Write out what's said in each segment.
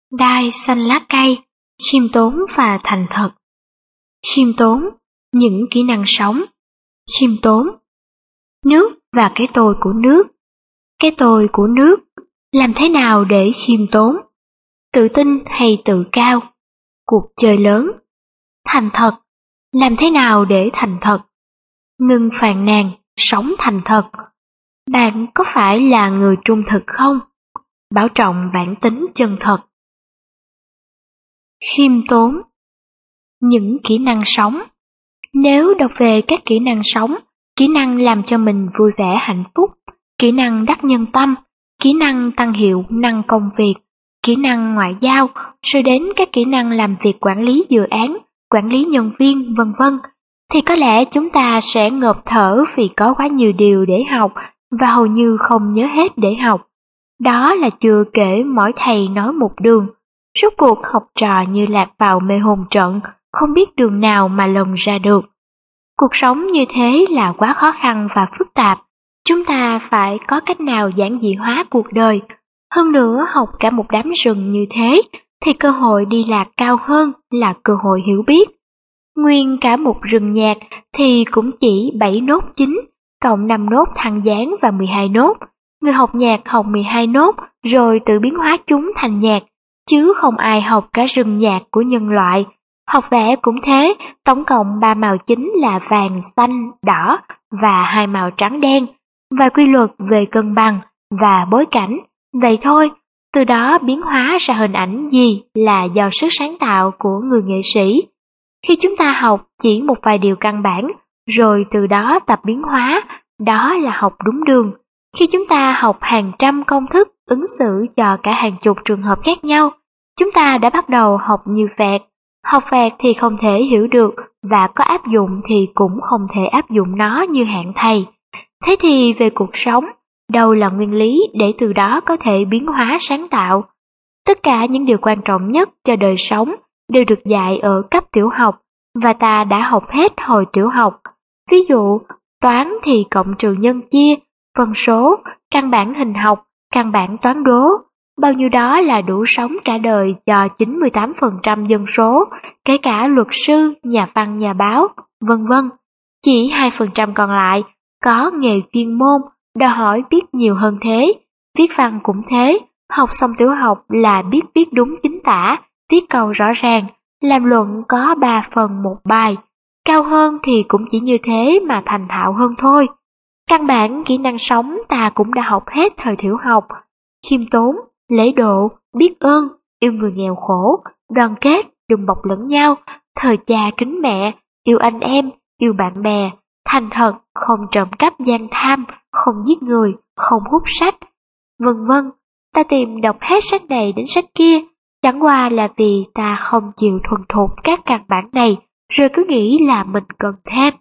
Đai xanh lá cây, khiêm tốn và thành thật. Khiêm tốn, những kỹ năng sống. Khiêm tốn, nước và cái tôi của nước. Cái tôi của nước, làm thế nào để khiêm tốn? Tự tin hay tự cao? Cuộc chơi lớn. Thành thật, làm thế nào để thành thật? Ngừng phàn nàn, sống thành thật. Bạn có phải là người trung thực không? Bảo trọng bản tính chân thật. Khiêm tốn, những kỹ năng sống. Nếu đọc về các kỹ năng sống, kỹ năng làm cho mình vui vẻ hạnh phúc, kỹ năng đắc nhân tâm, kỹ năng tăng hiệu năng công việc, kỹ năng ngoại giao, rồi đến các kỹ năng làm việc quản lý dự án, quản lý nhân viên, vân vân, thì có lẽ chúng ta sẽ ngộp thở vì có quá nhiều điều để học và hầu như không nhớ hết để học. Đó là chưa kể mỗi thầy nói một đường, rốt cuộc học trò như lạc vào mê hồn trận, không biết đường nào mà lồng ra được. Cuộc sống như thế là quá khó khăn và phức tạp, chúng ta phải có cách nào giản dị hóa cuộc đời. Hơn nữa học cả một đám rừng như thế, thì cơ hội đi lạc cao hơn là cơ hội hiểu biết. Nguyên cả một rừng nhạc thì cũng chỉ 7 nốt chính, cộng 5 nốt thăng dáng và 12 nốt. Người học nhạc học 12 nốt rồi tự biến hóa chúng thành nhạc, chứ không ai học cả rừng nhạc của nhân loại. Học vẽ cũng thế, tổng cộng 3 màu chính là vàng, xanh, đỏ và 2 màu trắng đen, và quy luật về cân bằng và bối cảnh. Vậy thôi, từ đó biến hóa ra hình ảnh gì là do sức sáng tạo của người nghệ sĩ. Khi chúng ta học chỉ một vài điều căn bản, rồi từ đó tập biến hóa, đó là học đúng đường. Khi chúng ta học hàng trăm công thức ứng xử cho cả hàng chục trường hợp khác nhau, chúng ta đã bắt đầu học như vẹt. Học vẹt thì không thể hiểu được, và có áp dụng thì cũng không thể áp dụng nó như hạng thầy. Thế thì về cuộc sống, đâu là nguyên lý để từ đó có thể biến hóa sáng tạo? Tất cả những điều quan trọng nhất cho đời sống đều được dạy ở cấp tiểu học, và ta đã học hết hồi tiểu học. Ví dụ, toán thì cộng trừ nhân chia, phân số, căn bản hình học, căn bản toán đố. Bao nhiêu đó là đủ sống cả đời cho 98% dân số, kể cả luật sư, nhà văn, nhà báo, vân vân. Chỉ 2% còn lại có nghề chuyên môn, đòi hỏi biết nhiều hơn thế. Viết văn cũng thế, học xong tiểu học là biết viết đúng chính tả, viết câu rõ ràng, làm luận có 3 phần một bài. Cao hơn thì cũng chỉ như thế mà thành thạo hơn thôi. Căn bản kỹ năng sống ta cũng đã học hết thời tiểu học. Khiêm tốn, lễ độ, biết ơn, yêu người nghèo khổ, đoàn kết, đùm bọc lẫn nhau, thờ cha kính mẹ, yêu anh em, yêu bạn bè, thành thật, không trộm cắp gian tham, không giết người, không hút sách, vân vân. Ta tìm đọc hết sách này đến sách kia, chẳng qua là vì ta không chịu thuần thục các căn bản này, rồi cứ nghĩ là mình cần thêm.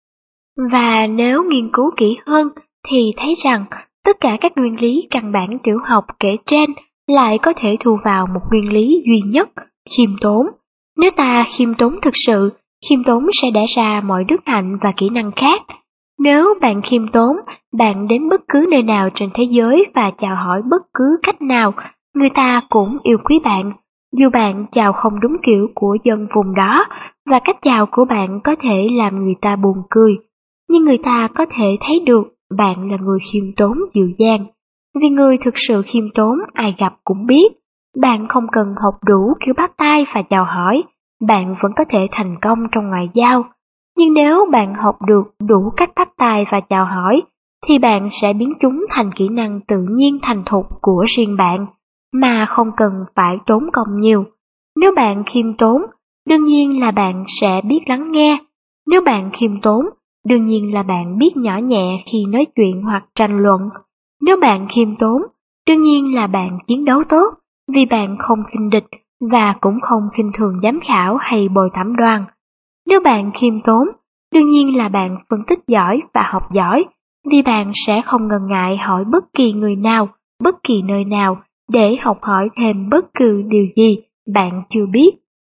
Và nếu nghiên cứu kỹ hơn thì thấy rằng tất cả các nguyên lý căn bản tiểu học kể trên lại có thể thu vào một nguyên lý duy nhất, khiêm tốn. Nếu ta khiêm tốn thực sự, khiêm tốn sẽ đẻ ra mọi đức hạnh và kỹ năng khác. Nếu bạn khiêm tốn, bạn đến bất cứ nơi nào trên thế giới và chào hỏi bất cứ khách nào, người ta cũng yêu quý bạn. Dù bạn chào không đúng kiểu của dân vùng đó, và cách chào của bạn có thể làm người ta buồn cười, nhưng người ta có thể thấy được bạn là người khiêm tốn dịu dàng. Vì người thực sự khiêm tốn ai gặp cũng biết. Bạn không cần học đủ kiểu bắt tay và chào hỏi, bạn vẫn có thể thành công trong ngoại giao. Nhưng nếu bạn học được đủ cách bắt tay và chào hỏi, thì bạn sẽ biến chúng thành kỹ năng tự nhiên thành thục của riêng bạn, mà không cần phải tốn công nhiều. Nếu bạn khiêm tốn, đương nhiên là bạn sẽ biết lắng nghe. Nếu bạn khiêm tốn, đương nhiên là bạn biết nhỏ nhẹ khi nói chuyện hoặc tranh luận. Nếu bạn khiêm tốn, đương nhiên là bạn chiến đấu tốt, vì bạn không khinh địch và cũng không khinh thường giám khảo hay bồi thẩm đoàn. Nếu bạn khiêm tốn, đương nhiên là bạn phân tích giỏi và học giỏi, vì bạn sẽ không ngần ngại hỏi bất kỳ người nào, bất kỳ nơi nào để học hỏi thêm bất cứ điều gì bạn chưa biết.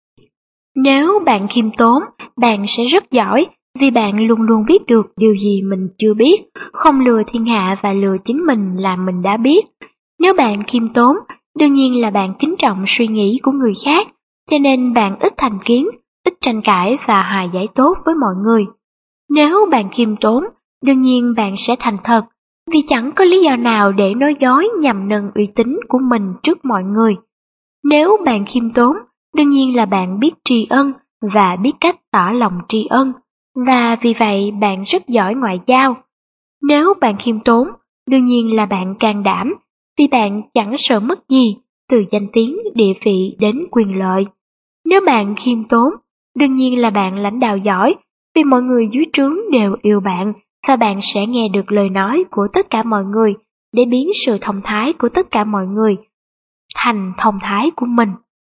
Nếu bạn khiêm tốn, bạn sẽ rất giỏi, vì bạn luôn luôn biết được điều gì mình chưa biết, không lừa thiên hạ và lừa chính mình là mình đã biết. Nếu bạn khiêm tốn, đương nhiên là bạn kính trọng suy nghĩ của người khác, cho nên bạn ít thành kiến, ít tranh cãi và hòa giải tốt với mọi người. Nếu bạn khiêm tốn, đương nhiên bạn sẽ thành thật, vì chẳng có lý do nào để nói dối nhằm nâng uy tín của mình trước mọi người. Nếu bạn khiêm tốn, đương nhiên là bạn biết tri ân và biết cách tỏ lòng tri ân, và vì vậy bạn rất giỏi ngoại giao. Nếu bạn khiêm tốn, đương nhiên là bạn can đảm, vì bạn chẳng sợ mất gì, từ danh tiếng, địa vị đến quyền lợi. Nếu bạn khiêm tốn, đương nhiên là bạn lãnh đạo giỏi, vì mọi người dưới trướng đều yêu bạn, và bạn sẽ nghe được lời nói của tất cả mọi người để biến sự thông thái của tất cả mọi người thành thông thái của mình.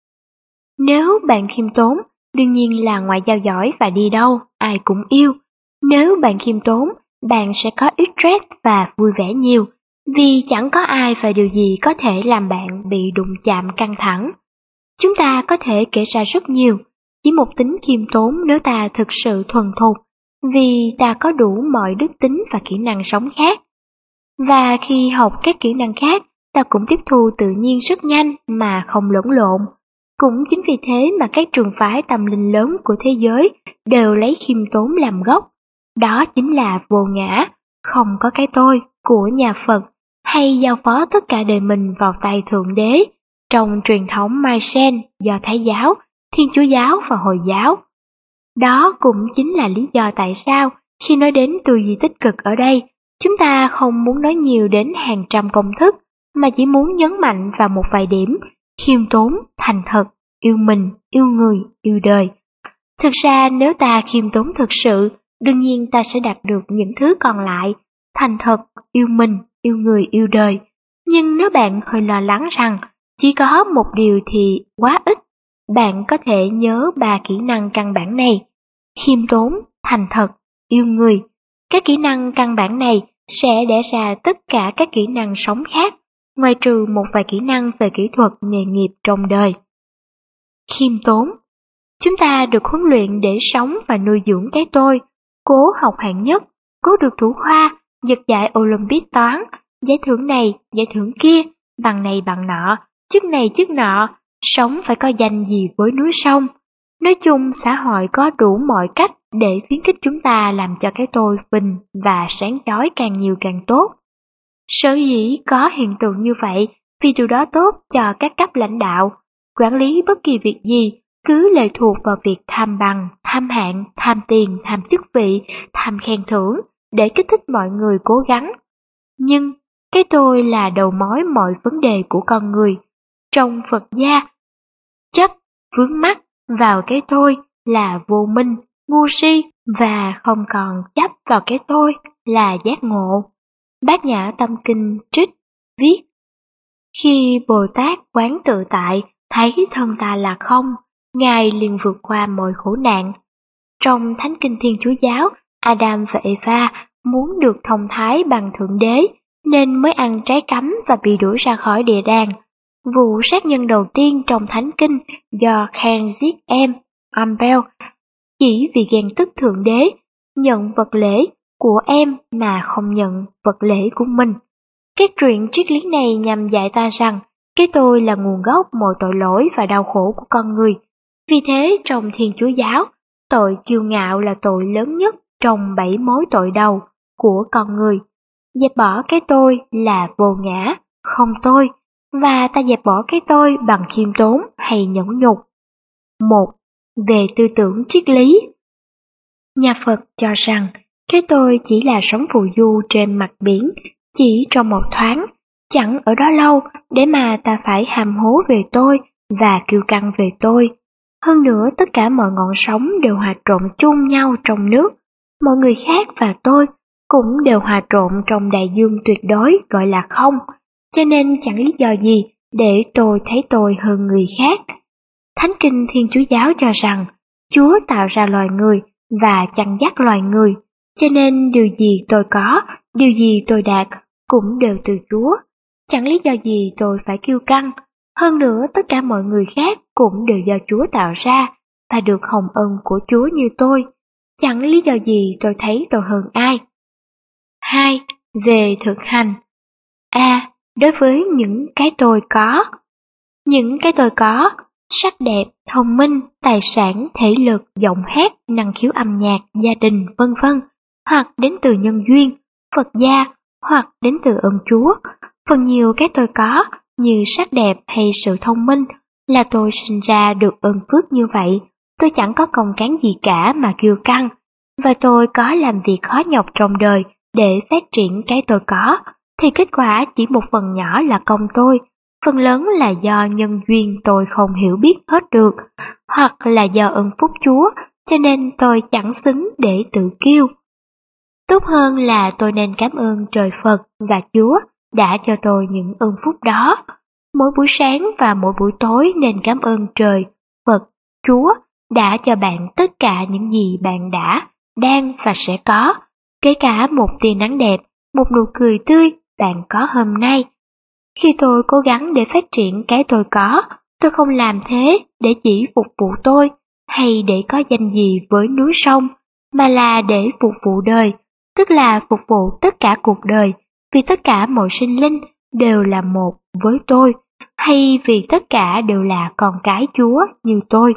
Nếu bạn khiêm tốn, đương nhiên là ngoại giao giỏi và đi đâu, ai cũng yêu. Nếu bạn khiêm tốn, bạn sẽ có ít stress và vui vẻ nhiều, vì chẳng có ai và điều gì có thể làm bạn bị đụng chạm căng thẳng. Chúng ta có thể kể ra rất nhiều, chỉ một tính khiêm tốn nếu ta thực sự thuần thục, vì ta có đủ mọi đức tính và kỹ năng sống khác. Và khi học các kỹ năng khác, ta cũng tiếp thu tự nhiên rất nhanh mà không lẫn lộn. Cũng chính vì thế mà các trường phái tâm linh lớn của thế giới đều lấy khiêm tốn làm gốc. Đó chính là vô ngã, không có cái tôi của nhà Phật, hay giao phó tất cả đời mình vào tay Thượng Đế, trong truyền thống Mai Sen, Do Thái giáo, Thiên Chúa giáo và Hồi giáo. Đó cũng chính là lý do tại sao khi nói đến tư duy tích cực ở đây, chúng ta không muốn nói nhiều đến hàng trăm công thức, mà chỉ muốn nhấn mạnh vào một vài điểm: khiêm tốn, thành thật, yêu mình, yêu người, yêu đời. Thực ra nếu ta khiêm tốn thực sự, đương nhiên ta sẽ đạt được những thứ còn lại: thành thật, yêu mình, yêu người, yêu đời. Nhưng nếu bạn hơi lo lắng rằng chỉ có một điều thì quá ít, bạn có thể nhớ 3 kỹ năng căn bản này: khiêm tốn, thành thật, yêu người. Các kỹ năng căn bản này sẽ đẻ ra tất cả các kỹ năng sống khác, ngoại trừ một vài kỹ năng về kỹ thuật nghề nghiệp trong đời. Khiêm tốn. Chúng ta được huấn luyện để sống và nuôi dưỡng cái tôi, cố học hạng nhất, cố được thủ khoa, giật giải Olympic toán, giải thưởng này, giải thưởng kia, bằng này bằng nọ, chức này chức nọ, sống phải có danh gì với núi sông. Nói chung, xã hội có đủ mọi cách để khuyến khích chúng ta làm cho cái tôi phình và sáng chói càng nhiều càng tốt. Sở dĩ có hiện tượng như vậy vì điều đó tốt cho các cấp lãnh đạo. Quản lý bất kỳ việc gì cứ lệ thuộc vào việc tham bằng, tham hạng, tham tiền, tham chức vị, tham khen thưởng để kích thích mọi người cố gắng. Nhưng cái tôi là đầu mối mọi vấn đề của con người. Trong Phật gia, chấp, vướng mắc vào cái tôi là vô minh, ngu si, và không còn chấp vào cái tôi là giác ngộ. Bát Nhã Tâm Kinh trích viết: khi Bồ Tát quán tự tại, thấy thân ta là không, Ngài liền vượt qua mọi khổ nạn. Trong Thánh Kinh Thiên Chúa Giáo, Adam và Eva muốn được thông thái bằng Thượng Đế, nên mới ăn trái cấm và bị đuổi ra khỏi địa đàng. Vụ sát nhân đầu tiên trong Thánh Kinh do Cain giết em, Abel, chỉ vì ghen tức Thượng Đế, nhận vật lễ của em mà không nhận vật lễ của mình. Các truyện triết lý này nhằm dạy ta rằng cái tôi là nguồn gốc mọi tội lỗi và đau khổ của con người. Vì thế trong Thiên Chúa Giáo, tội kiêu ngạo là tội lớn nhất trong 7 mối tội đầu của con người. Dẹp bỏ cái tôi là vô ngã, không tôi, và ta dẹp bỏ cái tôi bằng khiêm tốn hay nhẫn nhục. 1. Về tư tưởng triết lý. Nhà Phật cho rằng cái tôi chỉ là sóng phù du trên mặt biển, chỉ trong một thoáng, chẳng ở đó lâu để mà ta phải hàm hố về tôi và kiêu căng về tôi. Hơn nữa, tất cả mọi ngọn sóng đều hòa trộn chung nhau trong nước. Mọi người khác và tôi cũng đều hòa trộn trong đại dương tuyệt đối gọi là không, cho nên chẳng lý do gì để tôi thấy tôi hơn người khác. Thánh Kinh Thiên Chúa Giáo cho rằng Chúa tạo ra loài người và chăn dắt loài người, cho nên điều gì tôi có, điều gì tôi đạt cũng đều từ Chúa. Chẳng lý do gì tôi phải kiêu căng. Hơn nữa, tất cả mọi người khác cũng đều do Chúa tạo ra và được hồng ân của Chúa như tôi. Chẳng lý do gì tôi thấy tôi hơn ai. 2. Về thực hành. A. Đối với những cái tôi có, Những cái tôi có, sắc đẹp, thông minh, tài sản, thể lực, giọng hát, năng khiếu âm nhạc, gia đình, vân vân, hoặc đến từ nhân duyên, Phật gia, hoặc đến từ ơn Chúa. Phần nhiều cái tôi có, như sắc đẹp hay sự thông minh, là tôi sinh ra được ơn phước như vậy. Tôi chẳng có công cán gì cả mà kiêu căng, và tôi có làm việc khó nhọc trong đời để phát triển cái tôi có, thì kết quả chỉ một phần nhỏ là công tôi, phần lớn là do nhân duyên tôi không hiểu biết hết được, hoặc là do ơn phúc Chúa, cho nên tôi chẳng xứng để tự kiêu. Tốt hơn là tôi nên cảm ơn trời Phật và Chúa đã cho tôi những ơn phúc đó. Mỗi buổi sáng và mỗi buổi tối nên cảm ơn trời, Phật, Chúa đã cho bạn tất cả những gì bạn đã, đang và sẽ có, kể cả một tia nắng đẹp, một nụ cười tươi bạn có hôm nay. Khi tôi cố gắng để phát triển cái tôi có, tôi không làm thế để chỉ phục vụ tôi hay để có danh gì với núi sông, mà là để phục vụ đời, tức là phục vụ tất cả cuộc đời, vì tất cả mọi sinh linh đều là một với tôi, hay vì tất cả đều là con cái Chúa như tôi.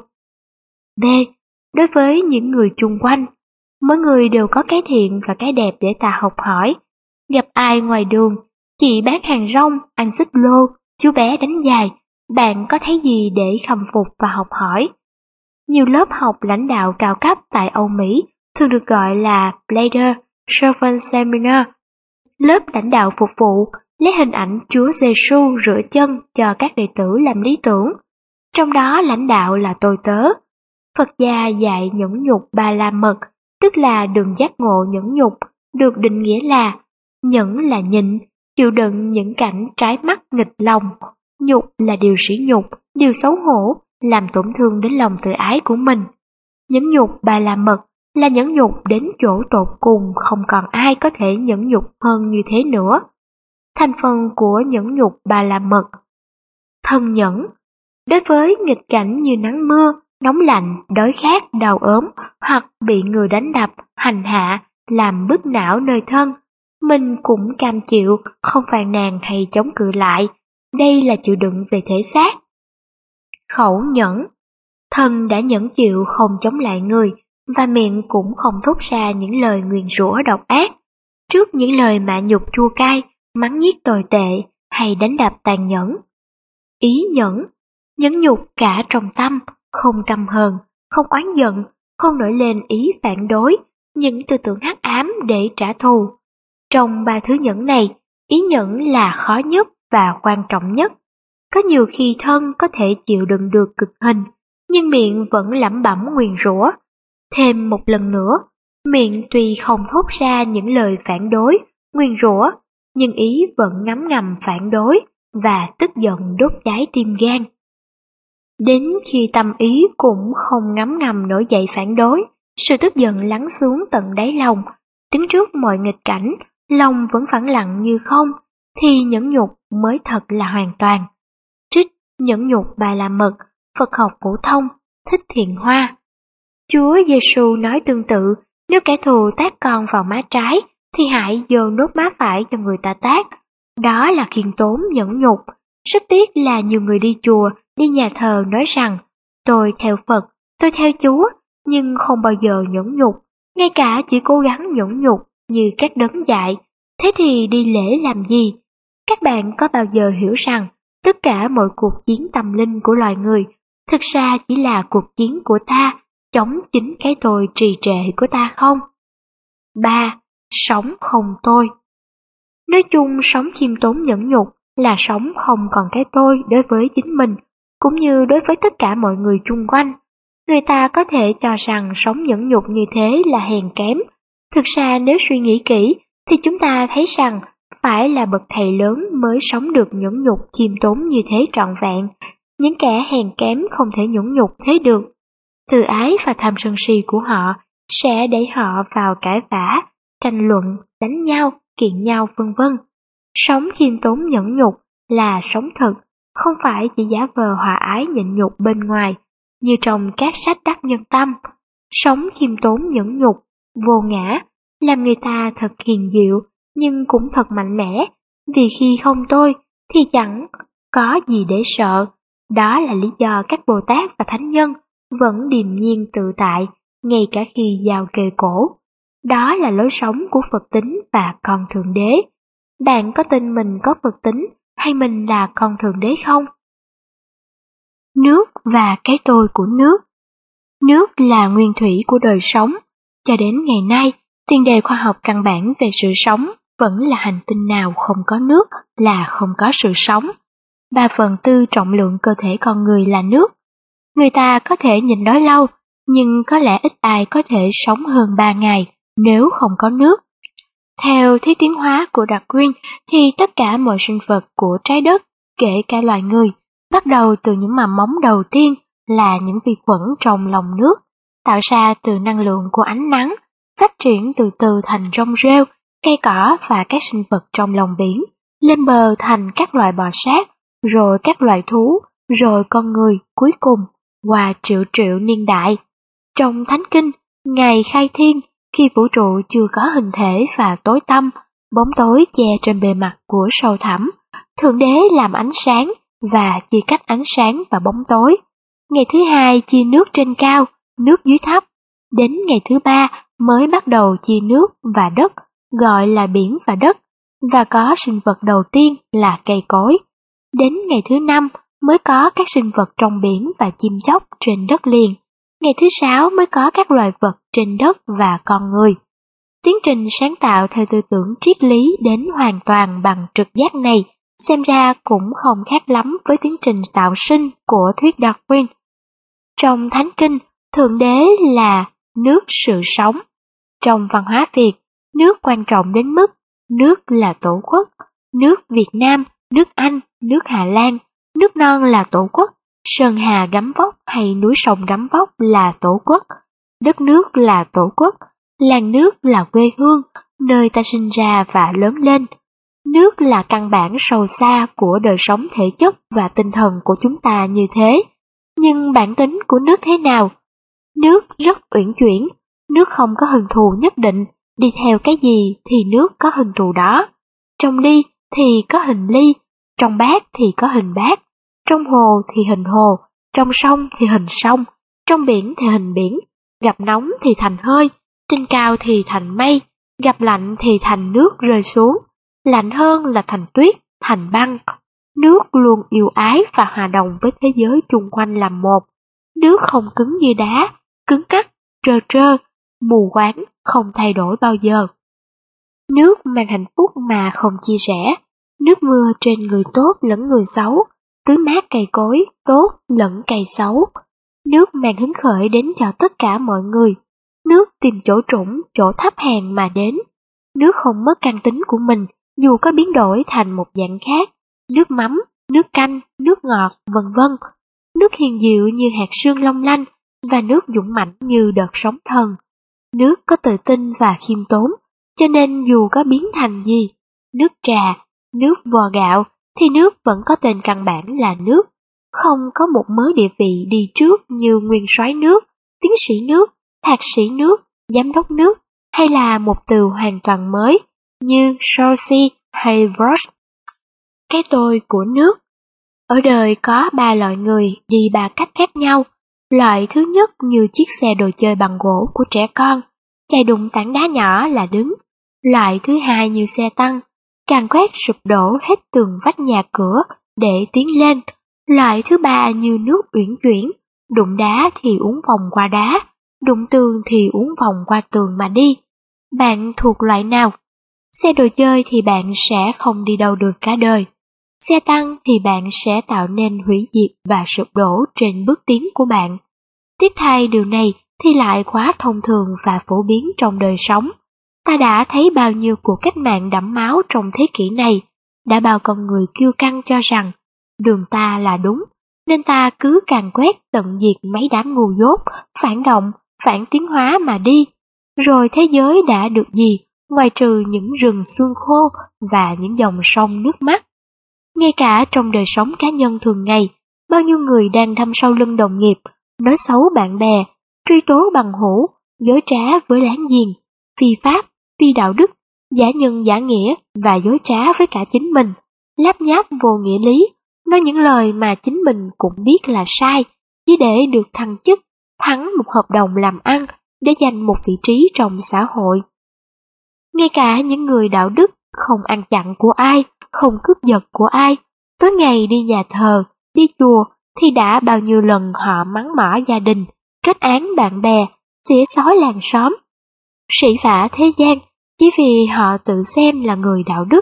B. Đối với những người chung quanh, mỗi người đều có cái thiện và cái đẹp để ta học hỏi. Gặp ai ngoài đường, chị bán hàng rong, anh xích lô, chú bé đánh giày, bạn có thấy gì để khâm phục và học hỏi? Nhiều lớp học lãnh đạo cao cấp tại Âu Mỹ thường được gọi là Leader Servant Seminar. Lớp lãnh đạo phục vụ lấy hình ảnh Chúa Giêsu rửa chân cho các đệ tử làm lý tưởng. Trong đó lãnh đạo là tôi tớ. Phật gia dạy nhẫn nhục ba la mật, tức là đường giác ngộ nhẫn nhục, được định nghĩa là nhẫn là nhịn, chịu đựng những cảnh trái mắt nghịch lòng. Nhục là điều sỉ nhục, điều xấu hổ, làm tổn thương đến lòng tự ái của mình. Nhẫn nhục ba la mật là nhẫn nhục đến chỗ tột cùng, không còn ai có thể nhẫn nhục hơn như thế nữa. Thành phần của nhẫn nhục ba la mật: thân nhẫn, đối với nghịch cảnh như nắng mưa, nóng lạnh, đói khát, đau ốm, hoặc bị người đánh đập, hành hạ, làm bứt não nơi thân, mình cũng cam chịu, không phàn nàn hay chống cự lại. Đây là chịu đựng về thể xác. Khẩu nhẫn, thân đã nhẫn chịu không chống lại người, và miệng cũng không thốt ra những lời nguyền rủa độc ác. Trước những lời mạ nhục chua cay, mắng nhiếc tồi tệ hay đánh đập tàn nhẫn. Ý nhẫn, nhẫn nhục cả trong tâm, không căm hờn, không oán giận, không nổi lên ý phản đối, những tư tưởng hắc ám để trả thù. Trong ba thứ nhẫn này, ý nhẫn là khó nhất và quan trọng nhất. Có nhiều khi thân có thể chịu đựng được cực hình, nhưng miệng vẫn lẩm bẩm nguyền rủa. Thêm một lần nữa, miệng tuy không thốt ra những lời phản đối, nguyền rủa, nhưng ý vẫn ngấm ngầm phản đối và tức giận đốt cháy tim gan. Đến khi tâm ý cũng không ngấm ngầm nổi dậy phản đối, sự tức giận lắng xuống tận đáy lòng, đứng trước mọi nghịch cảnh, lòng vẫn phẳng lặng như không, thì nhẫn nhục mới thật là hoàn toàn. Trích Nhẫn nhục Bà La Mật, Phật học phổ thông, Thích Thiện Hoa. Chúa Giêsu nói tương tự, nếu kẻ thù tát con vào má trái, thì hãy vô nốt má phải cho người ta tát. Đó là khiêm tốn nhẫn nhục. Rất tiếc là nhiều người đi chùa, đi nhà thờ nói rằng, tôi theo Phật, tôi theo Chúa, nhưng không bao giờ nhẫn nhục, ngay cả chỉ cố gắng nhẫn nhục như các đấng dạy. Thế thì đi lễ làm gì? Các bạn có bao giờ hiểu rằng, tất cả mọi cuộc chiến tâm linh của loài người, thực ra chỉ là cuộc chiến của ta, chống chính cái tôi trì trệ của ta không? 3. Sống không tôi. Nói chung, sống khiêm tốn nhẫn nhục là sống không còn cái tôi đối với chính mình, cũng như đối với tất cả mọi người chung quanh. Người ta có thể cho rằng sống nhẫn nhục như thế là hèn kém. Thực ra nếu suy nghĩ kỹ, thì chúng ta thấy rằng phải là bậc thầy lớn mới sống được nhẫn nhục khiêm tốn như thế trọn vẹn. Những kẻ hèn kém không thể nhẫn nhục thế được. Tự ái và tham sân si của họ sẽ đẩy họ vào cãi vã, tranh luận, đánh nhau, kiện nhau vân vân. Sống khiêm tốn nhẫn nhục là sống thật, không phải chỉ giả vờ hòa ái nhịn nhục bên ngoài, như trong các sách đắc nhân tâm. Sống khiêm tốn nhẫn nhục, vô ngã, làm người ta thật hiền diệu, nhưng cũng thật mạnh mẽ, vì khi không tôi thì chẳng có gì để sợ. Đó là lý do các Bồ Tát và Thánh Nhân vẫn điềm nhiên tự tại, ngay cả khi giao kề cổ. Đó là lối sống của Phật tính và con Thượng Đế. Bạn có tin mình có Phật tính hay mình là con Thượng Đế không? Nước và cái tôi của nước. Nước là nguyên thủy của đời sống. Cho đến ngày nay, tiền đề khoa học căn bản về sự sống vẫn là hành tinh nào không có nước là không có sự sống. 3/4 trọng lượng cơ thể con người là nước. Người ta có thể nhịn đói lâu, nhưng có lẽ ít ai có thể sống hơn 3 ngày nếu không có nước. Theo thuyết tiến hóa của Darwin thì tất cả mọi sinh vật của trái đất, kể cả loài người, bắt đầu từ những mầm móng đầu tiên là những vi khuẩn trong lòng nước, tạo ra từ năng lượng của ánh nắng, phát triển từ từ thành rong rêu, cây cỏ và các sinh vật trong lòng biển, lên bờ thành các loài bò sát, rồi các loài thú, rồi con người cuối cùng, qua triệu triệu niên đại. Trong Thánh Kinh, Ngài khai thiên, khi vũ trụ chưa có hình thể và tối tăm, bóng tối che trên bề mặt của sâu thẳm, Thượng Đế làm ánh sáng và chia cách ánh sáng và bóng tối. Ngày thứ hai chia nước trên cao, nước dưới thấp. Đến ngày thứ ba mới bắt đầu chia nước và đất, gọi là biển và đất, và có sinh vật đầu tiên là cây cối. Đến ngày thứ năm mới có các sinh vật trong biển và chim chóc trên đất liền. Ngày thứ sáu mới có các loài vật trên đất và con người. Tiến trình sáng tạo theo tư tưởng triết lý đến hoàn toàn bằng trực giác này xem ra cũng không khác lắm với tiến trình tạo sinh của thuyết Darwin. Trong Thánh Kinh, Thượng Đế là nước sự sống. Trong văn hóa Việt, nước quan trọng đến mức nước là tổ quốc, nước Việt Nam, nước Anh, nước Hà Lan, nước non là tổ quốc, sơn hà gấm vóc hay núi sông gấm vóc là tổ quốc, đất nước là tổ quốc, làng nước là quê hương, nơi ta sinh ra và lớn lên. Nước là căn bản sâu xa của đời sống thể chất và tinh thần của chúng ta như thế. Nhưng bản tính của nước thế nào? Nước rất uyển chuyển, nước không có hình thù nhất định, đi theo cái gì thì nước có hình thù đó. Trong ly thì có hình ly, trong bát thì có hình bát, trong hồ thì hình hồ, trong sông thì hình sông, trong biển thì hình biển, gặp nóng thì thành hơi, trên cao thì thành mây, gặp lạnh thì thành nước rơi xuống, lạnh hơn là thành tuyết, thành băng. Nước luôn yêu ái và hòa đồng với thế giới chung quanh làm một. Nước không cứng như đá, cứng cắc, trơ trơ, mù quáng, không thay đổi bao giờ. Nước mang hạnh phúc mà không chia sẻ, nước mưa trên người tốt lẫn người xấu, tưới mát cây cối tốt lẫn cây xấu. Nước mang hứng khởi đến cho tất cả mọi người. Nước tìm chỗ trũng, chỗ thấp hèn mà đến. Nước không mất căn tính của mình, dù có biến đổi thành một dạng khác. Nước mắm, nước canh, nước ngọt, vân vân. Nước hiền diệu như hạt sương long lanh, và nước dũng mãnh như đợt sóng thần. Nước có tự tin và khiêm tốn, cho nên dù có biến thành gì, nước trà, nước vo gạo, thì nước vẫn có tên căn bản là nước. Không có một mớ địa vị đi trước như nguyên soái nước, tiến sĩ nước, thạc sĩ nước, giám đốc nước, hay là một từ hoàn toàn mới như Chaucer hay Roche. Cái tôi của nước. Ở đời có 3 loại người đi 3 cách khác nhau. Loại thứ nhất như chiếc xe đồ chơi bằng gỗ của trẻ con, chạy đụng tảng đá nhỏ là đứng. Loại thứ hai như xe tăng, càn quét sụp đổ hết tường vách nhà cửa để tiến lên. Loại thứ ba như nước uyển chuyển, đụng đá thì uốn vòng qua đá, đụng tường thì uốn vòng qua tường mà đi. Bạn thuộc loại nào? Xe đồ chơi thì bạn sẽ không đi đâu được cả đời. Xe tăng thì bạn sẽ tạo nên hủy diệt và sụp đổ trên bước tiến của bạn. Tiếc thay điều này thì lại quá thông thường và phổ biến trong đời sống. Ta đã thấy bao nhiêu cuộc cách mạng đẫm máu trong thế kỷ này, đã bao con người kiêu căng cho rằng đường ta là đúng, nên ta cứ càn quét tận diệt mấy đám ngu dốt, phản động, phản tiến hóa mà đi. Rồi thế giới đã được gì, ngoài trừ những rừng xương khô và những dòng sông nước mắt. Ngay cả trong đời sống cá nhân thường ngày, bao nhiêu người đang đâm sau lưng đồng nghiệp, nói xấu bạn bè, truy tố bằng hữu, dối trá với láng giềng, phi pháp, phi đạo đức, giả nhân giả nghĩa và dối trá với cả chính mình, láp nháp vô nghĩa lý, nói những lời mà chính mình cũng biết là sai, chỉ để được thăng chức, thắng một hợp đồng làm ăn, để giành một vị trí trong xã hội. Ngay cả những người đạo đức không ăn chặn của ai, không cướp giật của ai, tối ngày đi nhà thờ, đi chùa thì đã bao nhiêu lần họ mắng mỏ gia đình, kết án bạn bè, xỉa xói làng xóm, sỉ vả thế gian chỉ vì họ tự xem là người đạo đức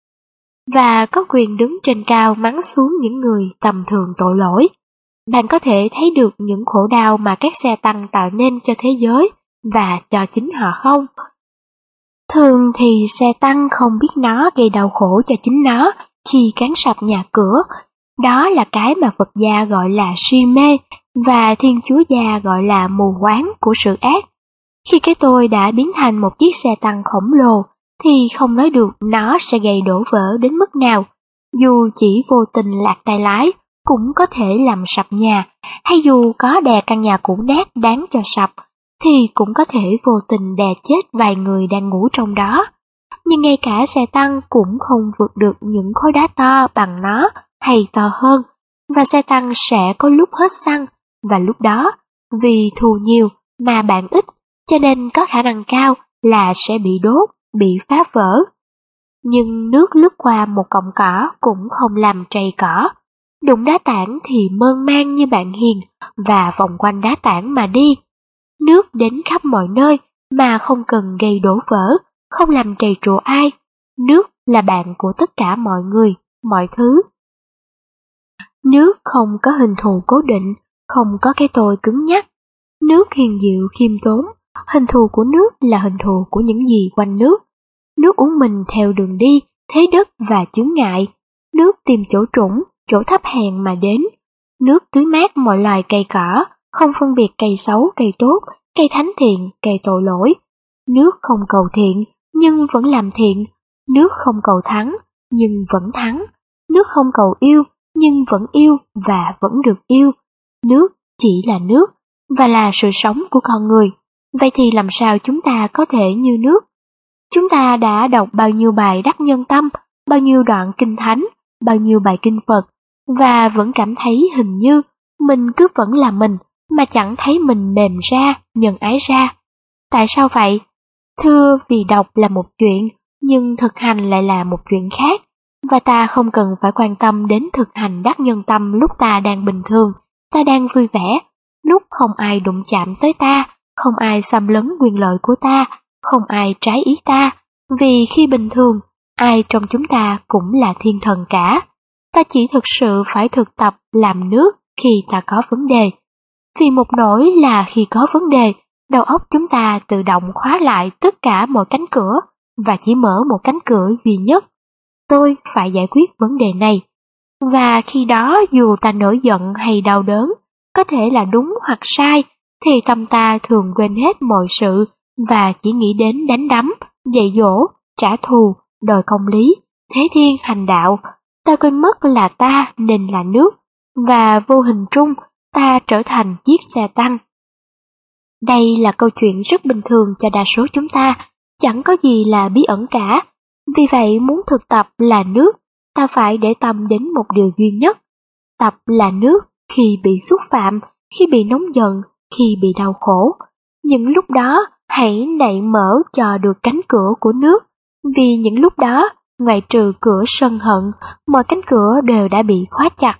và có quyền đứng trên cao mắng xuống những người tầm thường tội lỗi. Bạn có thể thấy được những khổ đau mà các xe tăng tạo nên cho thế giới và cho chính họ không? Thường thì xe tăng không biết nó gây đau khổ cho chính nó khi cán sập nhà cửa. Đó là cái mà Phật gia gọi là si mê và Thiên Chúa gia gọi là mù quáng của sự ác. Khi cái tôi đã biến thành một chiếc xe tăng khổng lồ thì không nói được nó sẽ gây đổ vỡ đến mức nào. Dù chỉ vô tình lạc tay lái cũng có thể làm sập nhà, hay dù có đè căn nhà cũ nát đáng cho sập thì cũng có thể vô tình đè chết vài người đang ngủ trong đó. Nhưng ngay cả xe tăng cũng không vượt được những khối đá to bằng nó hay to hơn, và xe tăng sẽ có lúc hết xăng, và lúc đó vì thù nhiều mà bạn ít, cho nên có khả năng cao là sẽ bị đốt, bị phá vỡ. Nhưng nước lướt qua một cọng cỏ cũng không làm trầy cỏ. Đụng đá tảng thì mơn man như bạn hiền và vòng quanh đá tảng mà đi. Nước đến khắp mọi nơi mà không cần gây đổ vỡ, không làm trầy trụa ai. Nước là bạn của tất cả mọi người, mọi thứ. Nước không có hình thù cố định, không có cái tôi cứng nhắc. Nước hiền diệu khiêm tốn, hình thù của nước là hình thù của những gì quanh nước. Nước uống mình theo đường đi, thế đất và chướng ngại. Nước tìm chỗ trũng, chỗ thấp hèn mà đến. Nước tưới mát mọi loài cây cỏ, không phân biệt cây xấu, cây tốt, cây thánh thiện, cây tội lỗi. Nước không cầu thiện, nhưng vẫn làm thiện. Nước không cầu thắng, nhưng vẫn thắng. Nước không cầu yêu, nhưng vẫn yêu và vẫn được yêu. Nước chỉ là nước, và là sự sống của con người. Vậy thì làm sao chúng ta có thể như nước? Chúng ta đã đọc bao nhiêu bài đắc nhân tâm, bao nhiêu đoạn kinh thánh, bao nhiêu bài kinh Phật, và vẫn cảm thấy hình như mình cứ vẫn là mình, mà chẳng thấy mình mềm ra, nhân ái ra. Tại sao vậy? Thưa, vì đọc là một chuyện, nhưng thực hành lại là một chuyện khác, và ta không cần phải quan tâm đến thực hành đắc nhân tâm lúc ta đang bình thường, ta đang vui vẻ, lúc không ai đụng chạm tới ta, không ai xâm lấn quyền lợi của ta, không ai trái ý ta, vì khi bình thường, ai trong chúng ta cũng là thiên thần cả. Ta chỉ thực sự phải thực tập làm nước khi ta có vấn đề. Vì một nỗi là khi có vấn đề, đầu óc chúng ta tự động khóa lại tất cả mọi cánh cửa và chỉ mở một cánh cửa duy nhất. Tôi phải giải quyết vấn đề này. Và khi đó dù ta nổi giận hay đau đớn, có thể là đúng hoặc sai, thì tâm ta thường quên hết mọi sự và chỉ nghĩ đến đánh đấm, dạy dỗ, trả thù, đòi công lý, thế thiên hành đạo. Ta quên mất là ta nên là nước, và vô hình trung ta trở thành chiếc xe tăng. Đây là câu chuyện rất bình thường cho đa số chúng ta, chẳng có gì là bí ẩn cả. Vì vậy muốn thực tập là nước, ta phải để tâm đến một điều duy nhất. Tập là nước khi bị xúc phạm, khi bị nóng giận, khi bị đau khổ. Những lúc đó hãy nạy mở cho được cánh cửa của nước, vì những lúc đó, ngoại trừ cửa sân hận, mọi cánh cửa đều đã bị khóa chặt.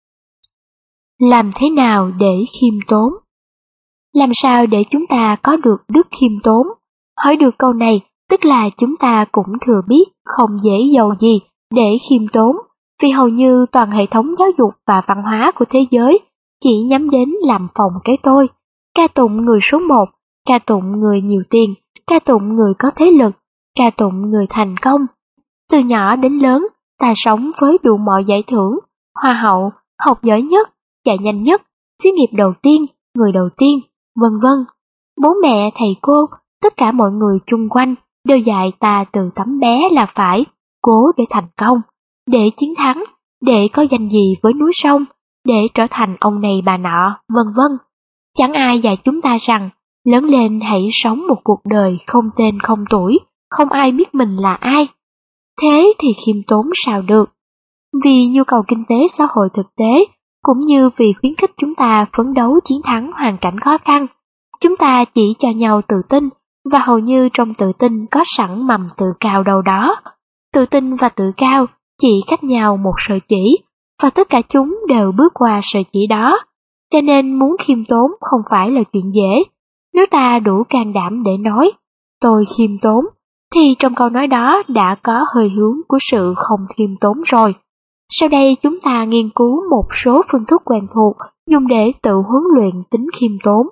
Làm thế nào để khiêm tốn? Làm sao để chúng ta có được đức khiêm tốn? Hỏi được câu này, tức là chúng ta cũng thừa biết không dễ dầu gì để khiêm tốn, vì hầu như toàn hệ thống giáo dục và văn hóa của thế giới chỉ nhắm đến làm phòng cái tôi, ca tụng người số một, ca tụng người nhiều tiền, ca tụng người có thế lực, ca tụng người thành công. Từ nhỏ đến lớn, ta sống với đủ mọi giải thưởng, hoa hậu, học giỏi nhất, chạy nhanh nhất, xí nghiệp đầu tiên, người đầu tiên, vân vân. Bố mẹ, thầy cô, tất cả mọi người chung quanh đều dạy ta từ tấm bé là phải cố để thành công, để chiến thắng, để có danh gì với núi sông, để trở thành ông này bà nọ, vân vân. Chẳng ai dạy chúng ta rằng lớn lên hãy sống một cuộc đời không tên không tuổi, không ai biết mình là ai. Thế thì khiêm tốn sao được? vì nhu cầu kinh tế xã hội thực tế, cũng như vì khuyến khích chúng ta phấn đấu chiến thắng hoàn cảnh khó khăn. Chúng ta chỉ cho nhau tự tin, và hầu như trong tự tin có sẵn mầm tự cao đâu đó. Tự tin và tự cao chỉ cách nhau một sợi chỉ, và tất cả chúng đều bước qua sợi chỉ đó. Cho nên muốn khiêm tốn không phải là chuyện dễ. Nếu ta đủ can đảm để nói, tôi khiêm tốn, thì trong câu nói đó đã có hơi hướng của sự không khiêm tốn rồi. Sau đây chúng ta nghiên cứu một số phương thức quen thuộc dùng để tự huấn luyện tính khiêm tốn.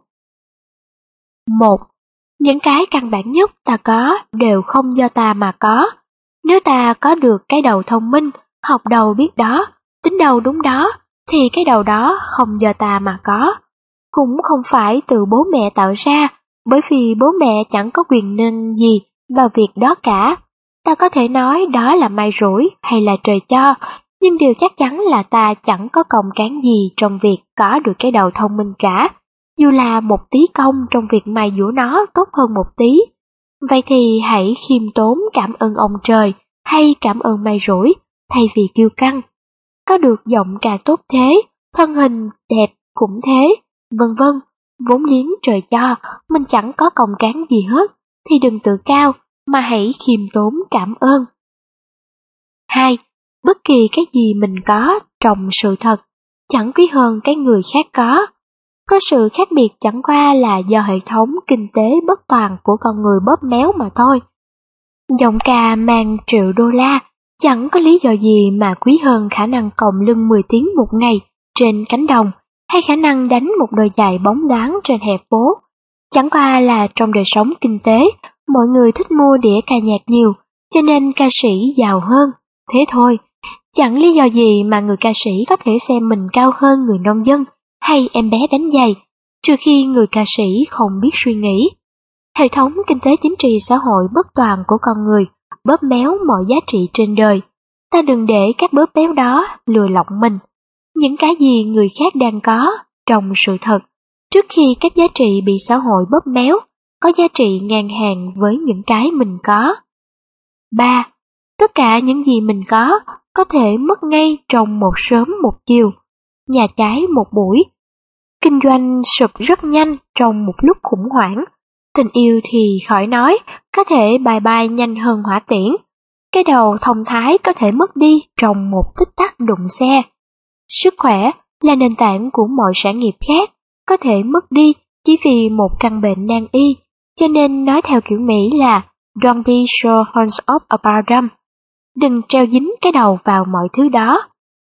1. Những cái căn bản nhất ta có đều không do ta mà có. Nếu ta có được cái đầu thông minh, học đầu biết đó, tính đầu đúng đó, thì cái đầu đó không do ta mà có. Cũng không phải từ bố mẹ tạo ra, bởi vì bố mẹ chẳng có quyền năng gì vào việc đó cả. Ta có thể nói đó là may rủi hay là trời cho, nhưng điều chắc chắn là ta chẳng có công cán gì trong việc có được cái đầu thông minh cả, dù là một tí công trong việc mài dũa nó tốt hơn một tí. Vậy thì hãy khiêm tốn cảm ơn ông trời hay cảm ơn may rủi, thay vì kiêu căng. Có được giọng ca tốt thế, thân hình đẹp cũng thế, vân vân, vốn liếng trời cho, mình chẳng có công cán gì hết, thì đừng tự cao, mà hãy khiêm tốn cảm ơn. 2. Bất kỳ cái gì mình có trong sự thật, chẳng quý hơn cái người khác có. Có sự khác biệt chẳng qua là do hệ thống kinh tế bất toàn của con người bóp méo mà thôi. Giọng ca mang triệu đô la, chẳng có lý do gì mà quý hơn khả năng còng lưng 10 tiếng một ngày trên cánh đồng, hay khả năng đánh một đôi giày bóng loáng trên hè phố. Chẳng qua là trong đời sống kinh tế, mọi người thích mua đĩa ca nhạc nhiều, cho nên ca sĩ giàu hơn. Thế thôi, chẳng lý do gì mà người ca sĩ có thể xem mình cao hơn người nông dân hay em bé đánh giày, trừ khi người ca sĩ không biết suy nghĩ. Hệ thống kinh tế chính trị xã hội bất toàn của con người bóp méo mọi giá trị trên đời. Ta đừng để các bóp méo đó lừa lọc mình. Những cái gì người khác đang có trong sự thật, trước khi các giá trị bị xã hội bóp méo, có giá trị ngang hàng với những cái mình có. 3. Tất cả những gì mình có thể mất ngay trong một sớm một chiều, nhà cháy một buổi. Kinh doanh sụp rất nhanh trong một lúc khủng hoảng. Tình yêu thì khỏi nói, có thể bye bye nhanh hơn hỏa tiễn. Cái đầu thông thái có thể mất đi trong một tích tắc đụng xe. Sức khỏe là nền tảng của mọi sản nghiệp khác, có thể mất đi chỉ vì một căn bệnh nan y, cho nên nói theo kiểu Mỹ là Don't be so hands up about them. Đừng treo dính cái đầu vào mọi thứ đó.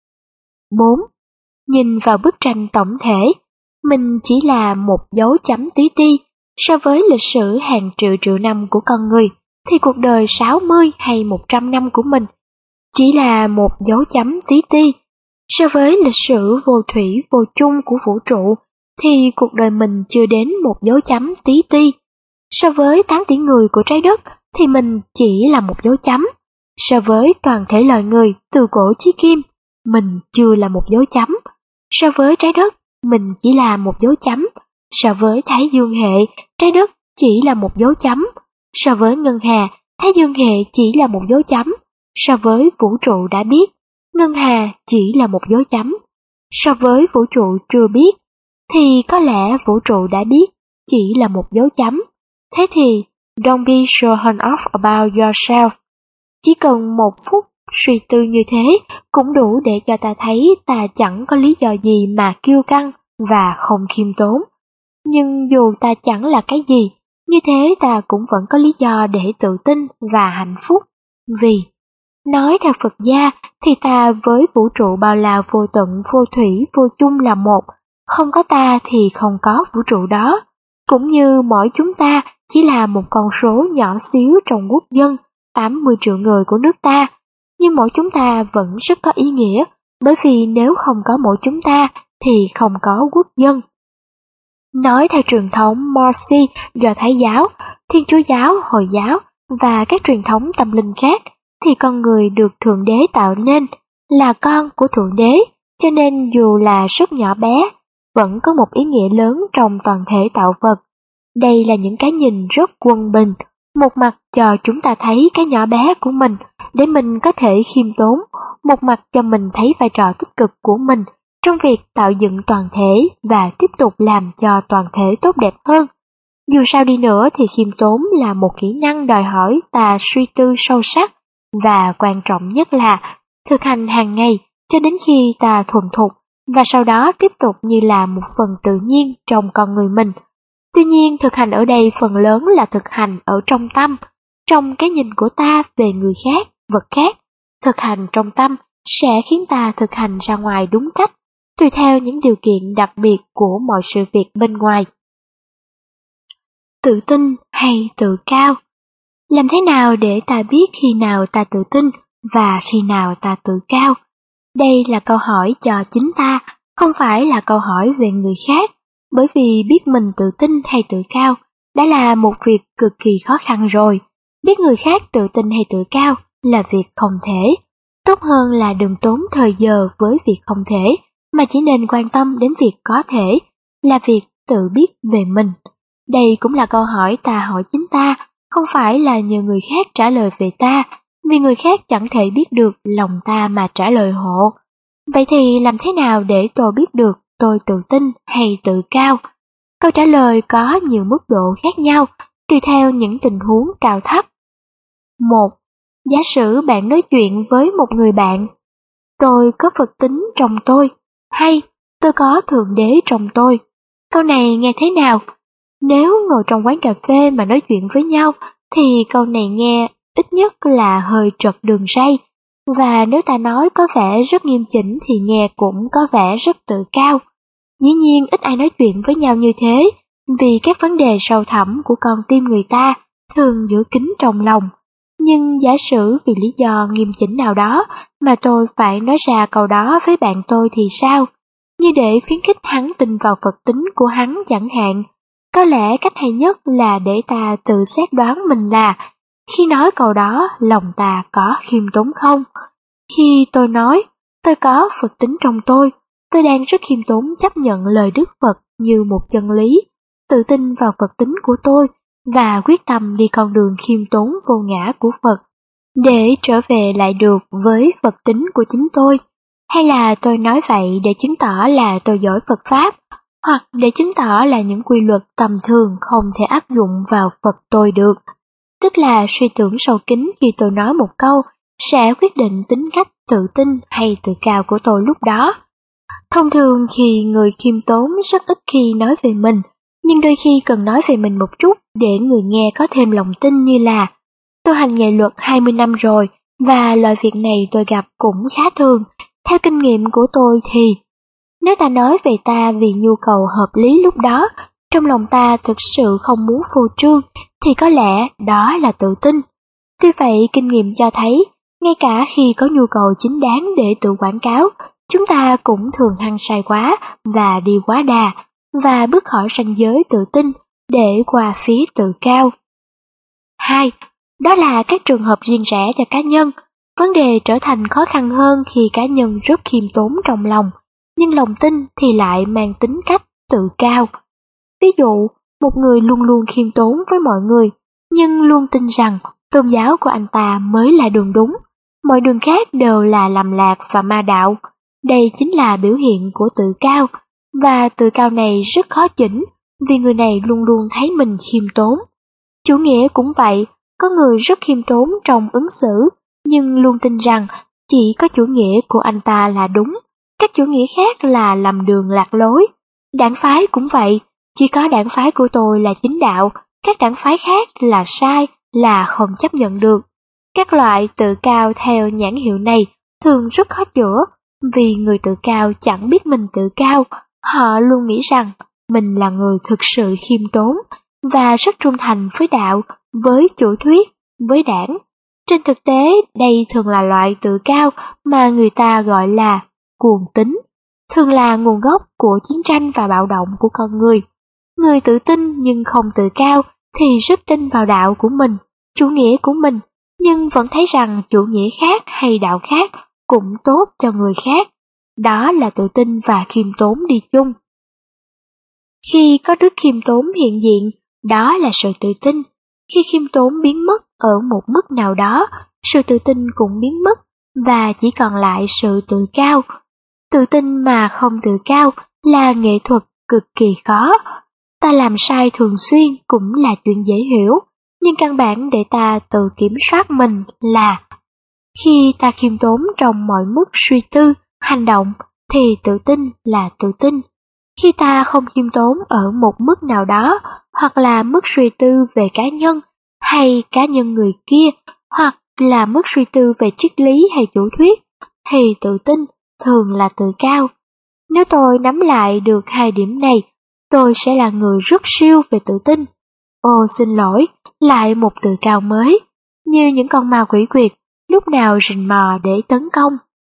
4. Nhìn vào bức tranh tổng thể, mình chỉ là một dấu chấm tí ti. So với lịch sử hàng triệu triệu năm của con người, thì cuộc đời 60 hay 100 năm của mình chỉ là một dấu chấm tí ti. So với lịch sử vô thủy vô chung của vũ trụ, thì cuộc đời mình chưa đến một dấu chấm tí ti. So với 8 tỷ người của trái đất, thì mình chỉ là một dấu chấm. So với toàn thể loài người từ cổ chí kim, mình chưa là một dấu chấm. So với trái đất, mình chỉ là một dấu chấm. So với Thái Dương hệ, trái đất chỉ là một dấu chấm. So với ngân hà, Thái Dương hệ chỉ là một dấu chấm. So với vũ trụ đã biết, ngân hà chỉ là một dấu chấm. So với vũ trụ chưa biết, thì có lẽ vũ trụ đã biết chỉ là một dấu chấm. Thế thì, don't be so hung off about yourself. Chỉ cần một phút suy tư như thế cũng đủ để cho ta thấy ta chẳng có lý do gì mà kiêu căng và không khiêm tốn. Nhưng dù ta chẳng là cái gì, như thế ta cũng vẫn có lý do để tự tin và hạnh phúc. Vì, nói theo Phật gia, thì ta với vũ trụ bao la vô tận vô thủy vô chung là một, không có ta thì không có vũ trụ đó. Cũng như mỗi chúng ta chỉ là một con số nhỏ xíu trong quốc dân 80 triệu người của nước ta, nhưng mỗi chúng ta vẫn rất có ý nghĩa, bởi vì nếu không có mỗi chúng ta thì không có quốc dân. Nói theo truyền thống Morsi do Thái giáo, Thiên Chúa giáo, Hồi giáo và các truyền thống tâm linh khác, thì con người được Thượng Đế tạo nên, là con của Thượng Đế, cho nên dù là rất nhỏ bé, vẫn có một ý nghĩa lớn trong toàn thể tạo vật. Đây là những cái nhìn rất quân bình, một mặt cho chúng ta thấy cái nhỏ bé của mình để mình có thể khiêm tốn, một mặt cho mình thấy vai trò tích cực của mình trong việc tạo dựng toàn thể và tiếp tục làm cho toàn thể tốt đẹp hơn. Dù sao đi nữa thì khiêm tốn là một kỹ năng đòi hỏi ta suy tư sâu sắc, và quan trọng nhất là thực hành hàng ngày cho đến khi ta thuần thục, và sau đó tiếp tục như là một phần tự nhiên trong con người mình. Tuy nhiên, thực hành ở đây phần lớn là thực hành ở trong tâm, trong cái nhìn của ta về người khác, vật khác. Thực hành trong tâm sẽ khiến ta thực hành ra ngoài đúng cách, tùy theo những điều kiện đặc biệt của mọi sự việc bên ngoài. Tự tin hay tự cao? Làm thế nào để ta biết khi nào ta tự tin và khi nào ta tự cao? Đây là câu hỏi cho chính ta, không phải là câu hỏi về người khác, bởi vì biết mình tự tin hay tự cao đã là một việc cực kỳ khó khăn rồi. Biết người khác tự tin hay tự cao là việc không thể. Tốt hơn là đừng tốn thời giờ với việc không thể, mà chỉ nên quan tâm đến việc có thể, là việc tự biết về mình. Đây cũng là câu hỏi ta hỏi chính ta, không phải là nhờ người khác trả lời về ta, vì người khác chẳng thể biết được lòng ta mà trả lời hộ. Vậy thì làm thế nào để tôi biết được tôi tự tin hay tự cao? Câu trả lời có nhiều mức độ khác nhau, tùy theo những tình huống cao thấp. 1. Giả sử bạn nói chuyện với một người bạn. Tôi có Phật tính trong tôi, hay tôi có Thượng Đế trong tôi. Câu này nghe thế nào? Nếu ngồi trong quán cà phê mà nói chuyện với nhau, thì câu này nghe ít nhất là hơi trật đường ray, và nếu ta nói có vẻ rất nghiêm chỉnh thì nghe cũng có vẻ rất tự cao. Dĩ nhiên ít ai nói chuyện với nhau như thế, vì các vấn đề sâu thẳm của con tim người ta thường giữ kín trong lòng. Nhưng giả sử vì lý do nghiêm chỉnh nào đó mà tôi phải nói ra câu đó với bạn tôi thì sao? Như để khuyến khích hắn tin vào Phật tính của hắn chẳng hạn. Có lẽ cách hay nhất là để ta tự xét đoán mình là khi nói câu đó lòng ta có khiêm tốn không? Khi tôi nói tôi có Phật tính trong tôi đang rất khiêm tốn chấp nhận lời Đức Phật như một chân lý, tự tin vào Phật tính của tôi và quyết tâm đi con đường khiêm tốn vô ngã của Phật để trở về lại được với Phật tính của chính tôi. Hay là tôi nói vậy để chứng tỏ là tôi giỏi Phật Pháp, hoặc để chứng tỏ là những quy luật tầm thường không thể áp dụng vào Phật tôi được. Tức là suy tưởng sâu kín khi tôi nói một câu sẽ quyết định tính cách tự tin hay tự cao của tôi lúc đó. Thông thường khi người khiêm tốn rất ít khi nói về mình, nhưng đôi khi cần nói về mình một chút để người nghe có thêm lòng tin, như là tôi hành nghề luật 20 năm rồi và loại việc này tôi gặp cũng khá thường. Theo kinh nghiệm của tôi thì nếu ta nói về ta vì nhu cầu hợp lý lúc đó, trong lòng ta thực sự không muốn phô trương, thì có lẽ đó là tự tin. Tuy vậy, kinh nghiệm cho thấy, ngay cả khi có nhu cầu chính đáng để tự quảng cáo, chúng ta cũng thường hăng say quá và đi quá đà, và bước khỏi ranh giới tự tin để qua phía tự cao. 2. Đó là các trường hợp riêng rẽ cho cá nhân. Vấn đề trở thành khó khăn hơn khi cá nhân rất khiêm tốn trong lòng, nhưng lòng tin thì lại mang tính cách tự cao. Ví dụ, một người luôn luôn khiêm tốn với mọi người, nhưng luôn tin rằng tôn giáo của anh ta mới là đường đúng, mọi đường khác đều là lầm lạc và ma đạo. Đây chính là biểu hiện của tự cao, và tự cao này rất khó chỉnh, vì người này luôn luôn thấy mình khiêm tốn. Chủ nghĩa cũng vậy, có người rất khiêm tốn trong ứng xử, nhưng luôn tin rằng chỉ có chủ nghĩa của anh ta là đúng, các chủ nghĩa khác là lầm đường lạc lối. Đảng phái cũng vậy, chỉ có đảng phái của tôi là chính đạo, các đảng phái khác là sai, là không chấp nhận được. Các loại tự cao theo nhãn hiệu này thường rất khó chữa, vì người tự cao chẳng biết mình tự cao, họ luôn nghĩ rằng mình là người thực sự khiêm tốn và rất trung thành với đạo, với chủ thuyết, với đảng. Trên thực tế, đây thường là loại tự cao mà người ta gọi là cuồng tín, thường là nguồn gốc của chiến tranh và bạo động của con người. Người tự tin nhưng không tự cao thì rất tin vào đạo của mình, chủ nghĩa của mình, nhưng vẫn thấy rằng chủ nghĩa khác hay đạo khác cũng tốt cho người khác. Đó là tự tin và khiêm tốn đi chung. Khi có đức khiêm tốn hiện diện, đó là sự tự tin. Khi khiêm tốn biến mất ở một mức nào đó, sự tự tin cũng biến mất và chỉ còn lại sự tự cao. Tự tin mà không tự cao là nghệ thuật cực kỳ khó. Ta làm sai thường xuyên cũng là chuyện dễ hiểu, nhưng căn bản để ta tự kiểm soát mình là khi ta khiêm tốn trong mọi mức suy tư, hành động thì tự tin là tự tin. Khi ta không khiêm tốn ở một mức nào đó, hoặc là mức suy tư về cá nhân hay cá nhân người kia, hoặc là mức suy tư về triết lý hay chủ thuyết, thì tự tin thường là tự cao. Nếu tôi nắm lại được hai điểm này, tôi sẽ là người rất siêu về tự tin. Ô xin lỗi, lại một tự cao mới, như những con ma quỷ quyệt, lúc nào rình mò để tấn công.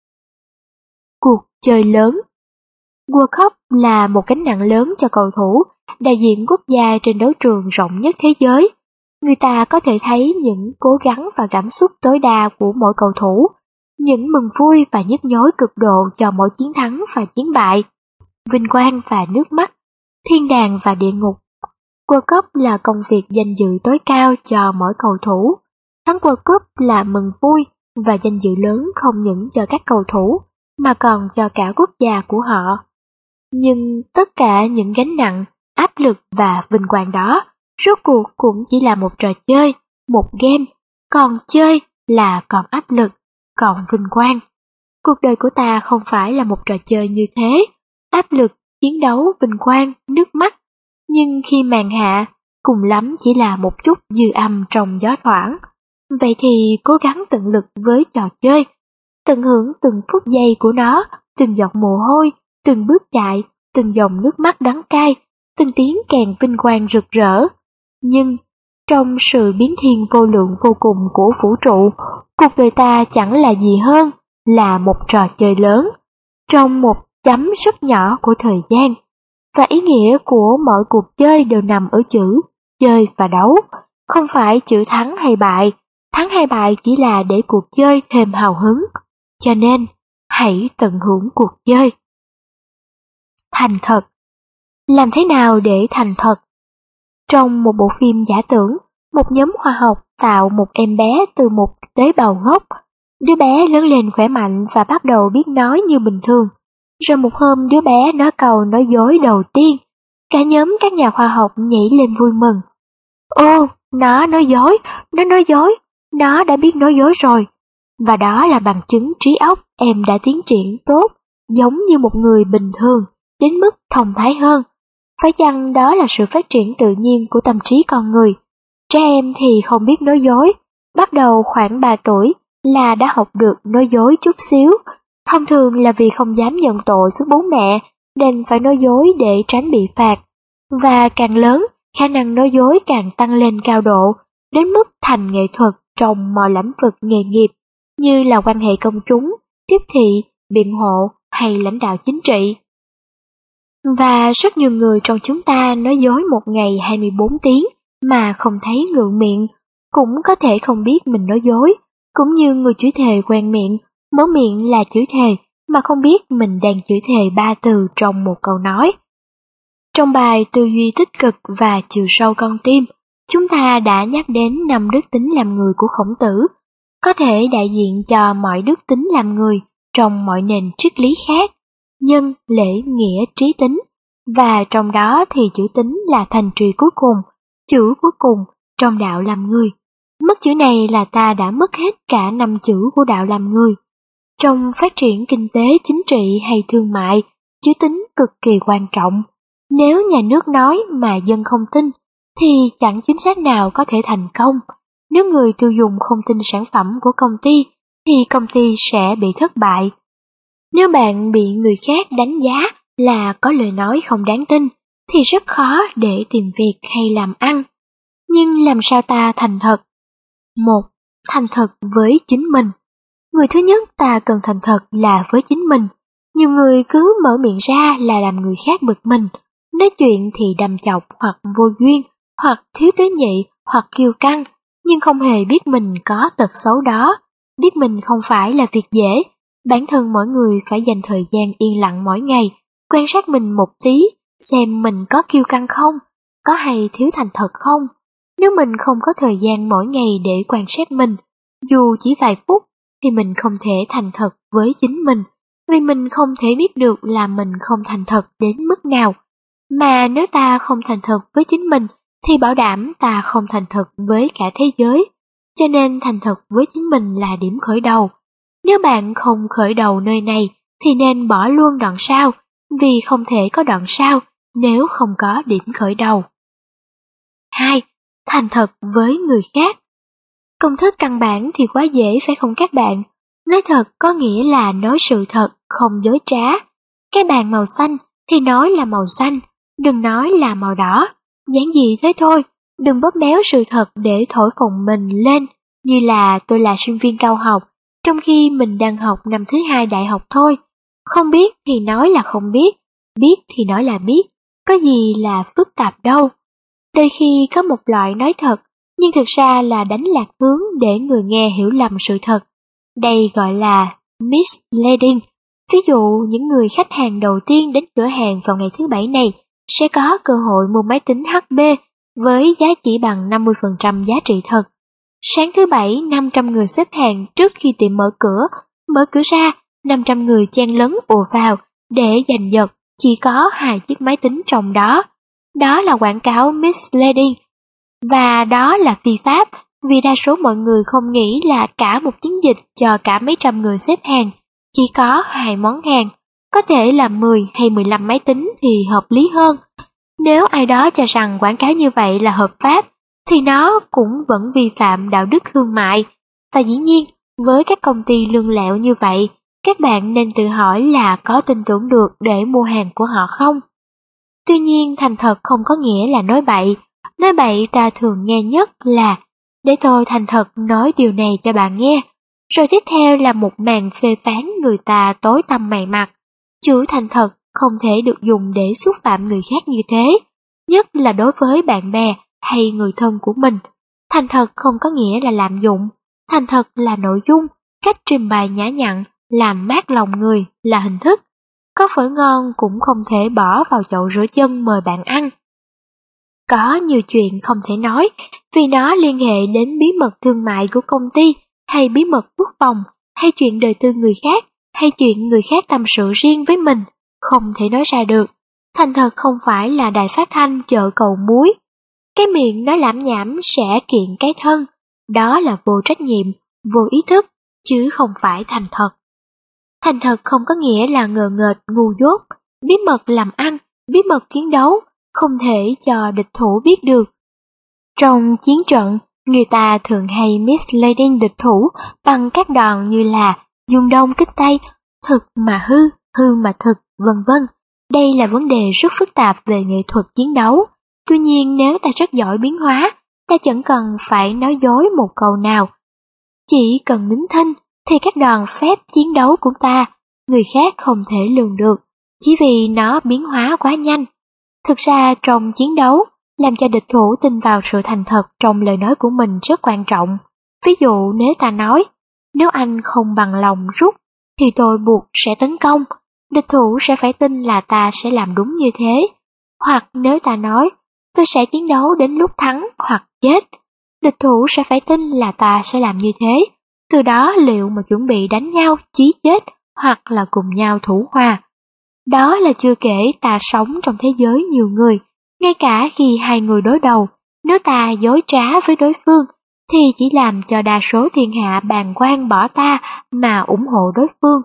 Cuộc chơi lớn. World Cup là một gánh nặng lớn cho cầu thủ, đại diện quốc gia trên đấu trường rộng nhất thế giới. Người ta có thể thấy những cố gắng và cảm xúc tối đa của mỗi cầu thủ, những mừng vui và nhức nhối cực độ cho mỗi chiến thắng và chiến bại, vinh quang và nước mắt, thiên đàng và địa ngục. World Cup là công việc danh dự tối cao cho mỗi cầu thủ. Thắng World Cup là mừng vui và danh dự lớn không những cho các cầu thủ, mà còn cho cả quốc gia của họ. Nhưng tất cả những gánh nặng, áp lực và vinh quang đó, rốt cuộc cũng chỉ là một trò chơi, một game, còn chơi là còn áp lực, còn vinh quang. Cuộc đời của ta không phải là một trò chơi như thế, áp lực, chiến đấu, vinh quang, nước mắt. Nhưng khi màn hạ, cùng lắm chỉ là một chút dư âm trong gió thoảng. Vậy thì cố gắng tận lực với trò chơi, tận hưởng từng phút giây của nó, từng giọt mồ hôi, từng bước chạy, từng dòng nước mắt đắng cay, từng tiếng kèn vinh quang rực rỡ. Nhưng trong sự biến thiên vô lượng vô cùng của vũ trụ, cuộc đời ta chẳng là gì hơn là một trò chơi lớn, trong một chấm rất nhỏ của thời gian. Và ý nghĩa của mỗi cuộc chơi đều nằm ở chữ chơi và đấu, không phải chữ thắng hay bại. Thắng hay bại chỉ là để cuộc chơi thêm hào hứng. Cho nên, hãy tận hưởng cuộc chơi. Thành thật. Làm thế nào để thành thật? Trong một bộ phim giả tưởng, một nhóm khoa học tạo một em bé từ một tế bào gốc. Đứa bé lớn lên khỏe mạnh và bắt đầu biết nói như bình thường. Rồi một hôm đứa bé nói câu nói dối đầu tiên. Cả nhóm các nhà khoa học nhảy lên vui mừng. Ô, nó nói dối, nó đã biết nói dối rồi. Và đó là bằng chứng trí óc em đã tiến triển tốt, giống như một người bình thường, đến mức thông thái hơn. Phải chăng đó là sự phát triển tự nhiên của tâm trí con người? Trẻ em thì không biết nói dối, bắt đầu khoảng 3 tuổi là đã học được nói dối chút xíu. Thông thường là vì không dám nhận tội với bố mẹ, nên phải nói dối để tránh bị phạt. Và càng lớn, khả năng nói dối càng tăng lên cao độ, đến mức thành nghệ thuật trong mọi lĩnh vực nghề nghiệp, như là quan hệ công chúng, tiếp thị, biện hộ hay lãnh đạo chính trị. Và rất nhiều người trong chúng ta nói dối một ngày 24 tiếng mà không thấy ngượng miệng, cũng có thể không biết mình nói dối, cũng như người chửi thề quen miệng, mở miệng là chửi thề mà không biết mình đang chửi thề 3 từ trong một câu nói. Trong bài Tư duy tích cực và chiều sâu con tim, chúng ta đã nhắc đến 5 đức tính làm người của Khổng Tử, có thể đại diện cho mọi đức tính làm người trong mọi nền triết lý khác, nhân, lễ, nghĩa, trí tính, và trong đó thì chữ tính là thành trì cuối cùng, chữ cuối cùng trong đạo làm người. Mất chữ này là ta đã mất hết cả 5 chữ của đạo làm người. Trong phát triển kinh tế, chính trị hay thương mại, chữ tính cực kỳ quan trọng. Nếu nhà nước nói mà dân không tin, thì chẳng chính sách nào có thể thành công. Nếu người tiêu dùng không tin sản phẩm của công ty, thì công ty sẽ bị thất bại. Nếu bạn bị người khác đánh giá là có lời nói không đáng tin, thì rất khó để tìm việc hay làm ăn. Nhưng làm sao ta thành thật? 1. Thành thật với chính mình. Người thứ nhất ta cần thành thật là với chính mình. Nhiều người cứ mở miệng ra là làm người khác bực mình, nói chuyện thì đằm chọc hoặc vô duyên, hoặc thiếu tế nhị, hoặc kiêu căng, nhưng không hề biết mình có tật xấu đó, biết mình không phải là việc dễ. Bản thân mỗi người phải dành thời gian yên lặng mỗi ngày, quan sát mình một tí, xem mình có kiêu căng không, có hay thiếu thành thật không. Nếu mình không có thời gian mỗi ngày để quan sát mình, Dù chỉ vài phút thì mình không thể thành thật với chính mình, vì mình không thể biết được là mình không thành thật đến mức nào. Mà nếu ta không thành thật với chính mình thì bảo đảm ta không thành thật với cả thế giới. Cho nên thành thật với chính mình là điểm khởi đầu. Nếu bạn không khởi đầu nơi này thì nên bỏ luôn đoạn sau, vì không thể có đoạn sau nếu không có điểm khởi đầu. 2. Thành thật với người khác. Công thức căn bản thì quá dễ phải không các bạn? Nói thật có nghĩa là nói sự thật, không dối trá. Cái bàn màu xanh thì nói là màu xanh, đừng nói là màu đỏ. Giản dị thế thôi, đừng bóp méo sự thật để thổi phồng mình lên như là tôi là sinh viên cao học, trong khi mình đang học năm thứ 2 đại học thôi. Không biết thì nói là không biết, biết thì nói là biết, có gì là phức tạp đâu. Đôi khi có một loại nói thật, nhưng thực ra là đánh lạc hướng để người nghe hiểu lầm sự thật. Đây gọi là misleading. Ví dụ, những người khách hàng đầu tiên đến cửa hàng vào ngày thứ Bảy này sẽ có cơ hội mua máy tính HP với giá chỉ bằng 50% giá trị thật. Sáng thứ Bảy, 500 người xếp hàng trước khi tiệm mở cửa ra, 500 người chen lấn ùa vào để giành giật chỉ có 2 chiếc máy tính trong đó. Đó là quảng cáo misleading. Và đó là phi pháp, vì đa số mọi người không nghĩ là cả một chiến dịch cho cả mấy trăm người xếp hàng, chỉ có 2 món hàng, có thể là 10 hay 15 máy tính thì hợp lý hơn. Nếu ai đó cho rằng quảng cáo như vậy là hợp pháp, thì nó cũng vẫn vi phạm đạo đức thương mại. Và dĩ nhiên, với các công ty lương lẹo như vậy, các bạn nên tự hỏi là có tin tưởng được để mua hàng của họ không? Tuy nhiên, thành thật không có nghĩa là nói bậy. Nói bậy ta thường nghe nhất là để tôi thành thật nói điều này cho bạn nghe. Rồi tiếp theo là một màn phê phán người ta tối tăm mày mặt. Chữ thành thật không thể được dùng để xúc phạm người khác như thế, nhất là đối với bạn bè hay người thân của mình. Thành thật không có nghĩa là lạm dụng. Thành thật là nội dung, cách trình bày nhã nhặn, làm mát lòng người là hình thức. Có phở ngon cũng không thể bỏ vào chậu rửa chân mời bạn ăn. Có nhiều chuyện không thể nói vì nó liên hệ đến bí mật thương mại của công ty, hay bí mật quốc phòng, hay chuyện đời tư người khác, hay chuyện người khác tâm sự riêng với mình, không thể nói ra được. Thành thật không phải là đài phát thanh chợ cầu muối. Cái miệng nói lảm nhảm sẽ kiện cái thân, đó là vô trách nhiệm, vô ý thức, chứ không phải thành thật. Thành thật không có nghĩa là ngờ nghệch ngu dốt, bí mật làm ăn, bí mật chiến đấu, không thể cho địch thủ biết được. Trong chiến trận, người ta thường hay misleading địch thủ bằng các đòn như là dùng đông kích tây, thực mà hư, hư mà thực, vân vân. Đây là vấn đề rất phức tạp về nghệ thuật chiến đấu. Tuy nhiên nếu ta rất giỏi biến hóa, ta chẳng cần phải nói dối một câu nào. Chỉ cần nín thinh thì các đòn phép chiến đấu của ta, người khác không thể lường được, chỉ vì nó biến hóa quá nhanh. Thực ra trong chiến đấu, làm cho địch thủ tin vào sự thành thật trong lời nói của mình rất quan trọng. Ví dụ nếu ta nói, nếu anh không bằng lòng rút, thì tôi buộc sẽ tấn công, địch thủ sẽ phải tin là ta sẽ làm đúng như thế. Hoặc nếu ta nói, tôi sẽ chiến đấu đến lúc thắng hoặc chết, địch thủ sẽ phải tin là ta sẽ làm như thế. Từ đó liệu mà chuẩn bị đánh nhau chí chết hoặc là cùng nhau thủ hòa. Đó là chưa kể ta sống trong thế giới nhiều người, ngay cả khi hai người đối đầu, nếu ta dối trá với đối phương, thì chỉ làm cho đa số thiên hạ bàng quan bỏ ta mà ủng hộ đối phương.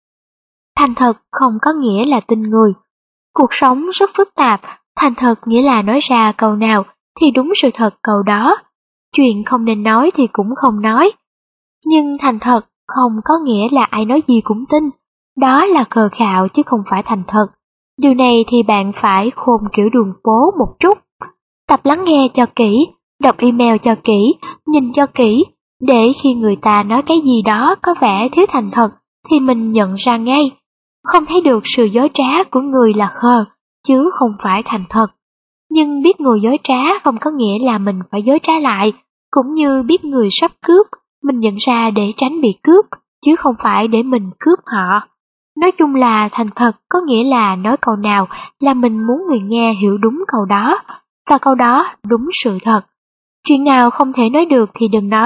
Thành thật không có nghĩa là tin người. Cuộc sống rất phức tạp, thành thật nghĩa là nói ra câu nào thì đúng sự thật câu đó. Chuyện không nên nói thì cũng không nói. Nhưng thành thật không có nghĩa là ai nói gì cũng tin. Đó là khờ khạo chứ không phải thành thật. Điều này thì bạn phải khôn kiểu đường phố một chút. Tập lắng nghe cho kỹ, đọc email cho kỹ, nhìn cho kỹ, để khi người ta nói cái gì đó có vẻ thiếu thành thật thì mình nhận ra ngay. Không thấy được sự dối trá của người là khờ, chứ không phải thành thật. Nhưng biết người dối trá không có nghĩa là mình phải dối trá lại, cũng như biết người sắp cướp, mình nhận ra để tránh bị cướp, chứ không phải để mình cướp họ. Nói chung là thành thật có nghĩa là nói câu nào là mình muốn người nghe hiểu đúng câu đó, và câu đó đúng sự thật. Chuyện nào không thể nói được thì đừng nói,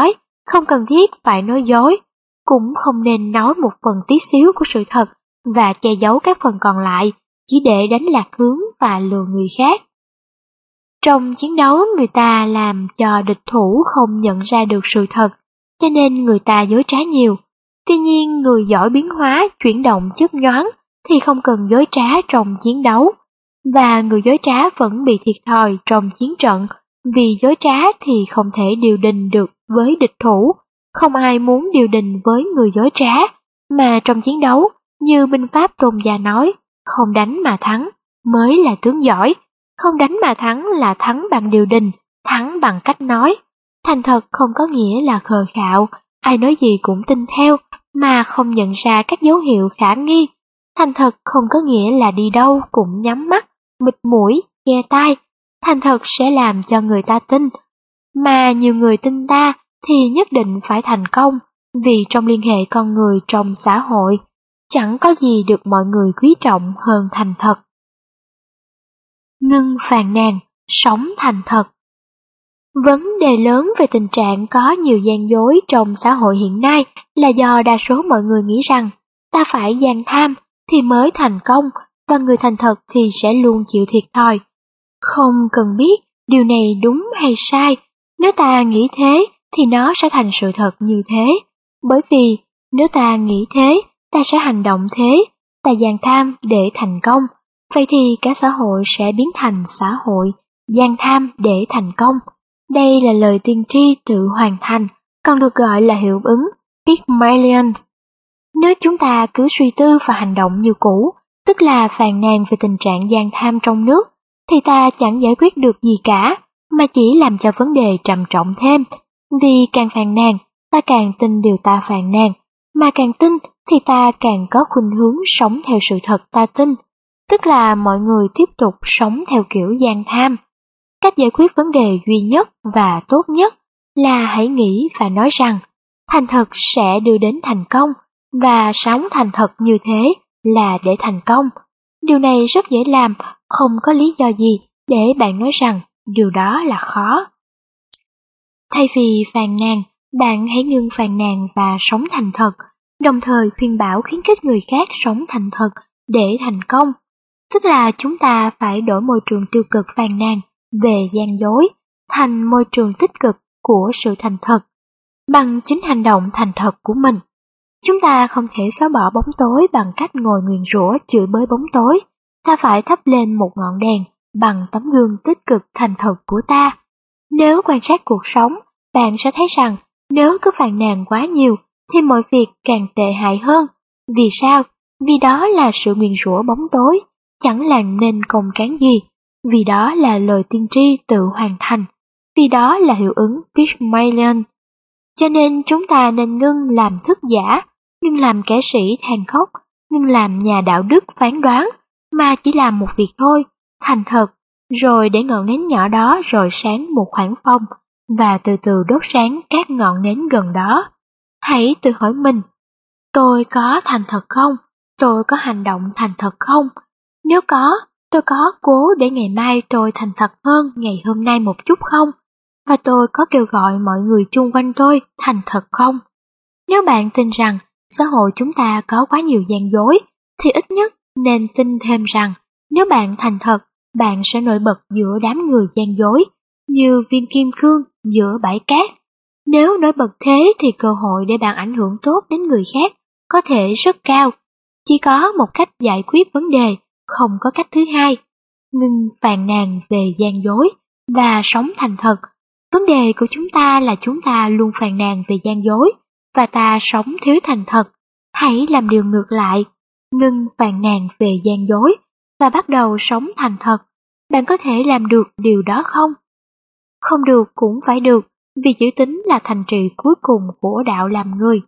không cần thiết phải nói dối, cũng không nên nói một phần tí xíu của sự thật và che giấu các phần còn lại chỉ để đánh lạc hướng và lừa người khác. Trong chiến đấu, người ta làm cho địch thủ không nhận ra được sự thật, cho nên người ta dối trá nhiều. Tuy nhiên, người giỏi biến hóa, chuyển động chớp nhoáng thì không cần dối trá trong chiến đấu, và người dối trá vẫn bị thiệt thòi trong chiến trận, vì dối trá thì không thể điều đình được với địch thủ. Không ai muốn điều đình với người dối trá, mà trong chiến đấu, như binh pháp Tôn Gia nói, không đánh mà thắng mới là tướng giỏi, không đánh mà thắng là thắng bằng điều đình, thắng bằng cách nói. Thành thật không có nghĩa là khờ khạo, ai nói gì cũng tin theo, mà không nhận ra các dấu hiệu khả nghi. Thành thật không có nghĩa là đi đâu cũng nhắm mắt, bịt mũi, che tai. Thành thật sẽ làm cho người ta tin, mà nhiều người tin ta thì nhất định phải thành công, vì trong liên hệ con người trong xã hội, chẳng có gì được mọi người quý trọng hơn thành thật. Ngưng phàn nàn, sống thành thật. Vấn đề lớn về tình trạng có nhiều gian dối trong xã hội hiện nay là do đa số mọi người nghĩ rằng ta phải gian tham thì mới thành công, và người thành thật thì sẽ luôn chịu thiệt thòi. Không cần biết điều này đúng hay sai, nếu ta nghĩ thế thì nó sẽ thành sự thật như thế. Bởi vì nếu ta nghĩ thế, ta sẽ hành động thế, ta gian tham để thành công, vậy thì cả xã hội sẽ biến thành xã hội gian tham để thành công. Đây là lời tiên tri tự hoàn thành, còn được gọi là hiệu ứng Pygmalion. Nếu chúng ta cứ suy tư và hành động như cũ, tức là phàn nàn về tình trạng gian tham trong nước, thì ta chẳng giải quyết được gì cả, mà chỉ làm cho vấn đề trầm trọng thêm. Vì càng phàn nàn, ta càng tin điều ta phàn nàn, mà càng tin thì ta càng có khuynh hướng sống theo sự thật ta tin, tức là mọi người tiếp tục sống theo kiểu gian tham. Cách giải quyết vấn đề duy nhất và tốt nhất là hãy nghĩ và nói rằng thành thật sẽ đưa đến thành công, và sống thành thật như thế là để thành công. Điều này rất dễ làm, không có lý do gì để bạn nói rằng điều đó là khó. Thay vì phàn nàn, bạn hãy ngưng phàn nàn và sống thành thật, đồng thời khuyên bảo khuyến khích người khác sống thành thật để thành công. Tức là chúng ta phải đổi môi trường tiêu cực phàn nàn về gian dối thành môi trường tích cực của sự thành thật, bằng chính hành động thành thật của mình. Chúng ta không thể xóa bỏ bóng tối bằng cách ngồi nguyền rủa chửi bới bóng tối, ta phải thắp lên một ngọn đèn bằng tấm gương tích cực thành thật của ta. Nếu quan sát cuộc sống, bạn sẽ thấy rằng nếu cứ phàn nàn quá nhiều thì mọi việc càng tệ hại hơn. Vì sao? Vì đó là sự nguyền rủa bóng tối, chẳng làm nên công cán gì. Vì đó là lời tiên tri tự hoàn thành. Vì đó là hiệu ứng Pygmalion. Cho nên chúng ta nên ngưng làm thức giả, ngưng làm kẻ sĩ than khóc, ngưng làm nhà đạo đức phán đoán, mà chỉ làm một việc thôi, thành thật, rồi để ngọn nến nhỏ đó rọi sáng một khoảng phong, và từ từ đốt sáng các ngọn nến gần đó. Hãy tự hỏi mình, tôi có thành thật không? Tôi có hành động thành thật không? Nếu có, tôi có cố để ngày mai tôi thành thật hơn ngày hôm nay một chút không? Và tôi có kêu gọi mọi người chung quanh tôi thành thật không? Nếu bạn tin rằng xã hội chúng ta có quá nhiều gian dối, thì ít nhất nên tin thêm rằng nếu bạn thành thật, bạn sẽ nổi bật giữa đám người gian dối, như viên kim cương giữa bãi cát. Nếu nổi bật thế thì cơ hội để bạn ảnh hưởng tốt đến người khác có thể rất cao. Chỉ có một cách giải quyết vấn đề, không có cách thứ hai. Ngưng phàn nàn về gian dối và sống thành thật. Vấn đề của chúng ta là chúng ta luôn phàn nàn về gian dối và ta sống thiếu thành thật. Hãy làm điều ngược lại, ngưng phàn nàn về gian dối và bắt đầu sống thành thật. Bạn có thể làm được điều đó không? Không được cũng phải được, vì chữ tín là thành trì cuối cùng của đạo làm người.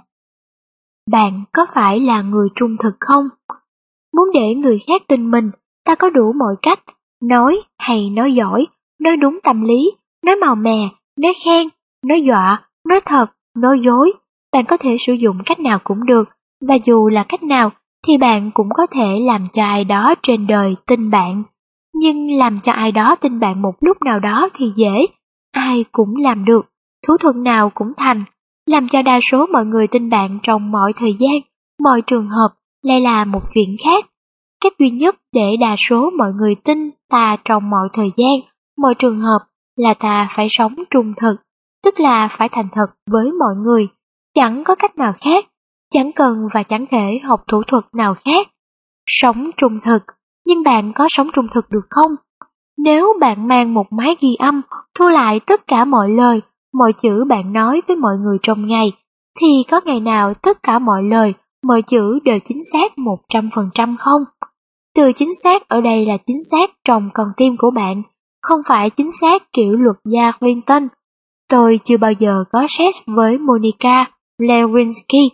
Bạn có phải là người trung thực không? Muốn để người khác tin mình, ta có đủ mọi cách, nói hay nói giỏi, nói đúng tâm lý, nói màu mè, nói khen, nói dọa, nói thật, nói dối. Bạn có thể sử dụng cách nào cũng được, và dù là cách nào thì bạn cũng có thể làm cho ai đó trên đời tin bạn. Nhưng làm cho ai đó tin bạn một lúc nào đó thì dễ, ai cũng làm được, thủ thuật nào cũng thành, Làm cho đa số mọi người tin bạn trong mọi thời gian, mọi trường hợp lại là một chuyện khác. Cách duy nhất để đa số mọi người tin ta trong mọi thời gian, mọi trường hợp là ta phải sống trung thực, tức là phải thành thật với mọi người. Chẳng có cách nào khác, chẳng cần và chẳng thể học thủ thuật nào khác. Sống trung thực, nhưng bạn có sống trung thực được không? Nếu bạn mang một máy ghi âm, thu lại tất cả mọi lời, mọi chữ bạn nói với mọi người trong ngày, thì có ngày nào tất cả mọi lời, mọi chữ đều chính xác 100% không? Từ chính xác ở đây là chính xác trong con tim của bạn, không phải chính xác kiểu luật gia Clinton. Tôi chưa bao giờ có xét với Monica Lewinsky.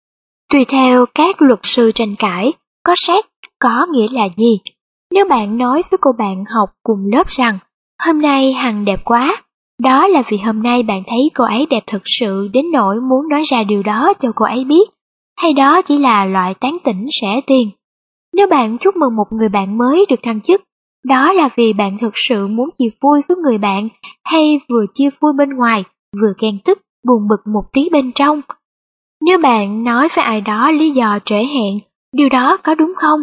Tùy theo các luật sư tranh cãi, có xét có nghĩa là gì? Nếu bạn nói với cô bạn học cùng lớp rằng, hôm nay Hằng đẹp quá, đó là vì hôm nay bạn thấy cô ấy đẹp thực sự đến nỗi muốn nói ra điều đó cho cô ấy biết, hay đó chỉ là loại tán tỉnh rẻ tiền. Nếu bạn chúc mừng một người bạn mới được thăng chức, đó là vì bạn thực sự muốn chia vui với người bạn, hay vừa chia vui bên ngoài, vừa ghen tức, buồn bực một tí bên trong. Nếu bạn nói với ai đó lý do trễ hẹn, điều đó có đúng không?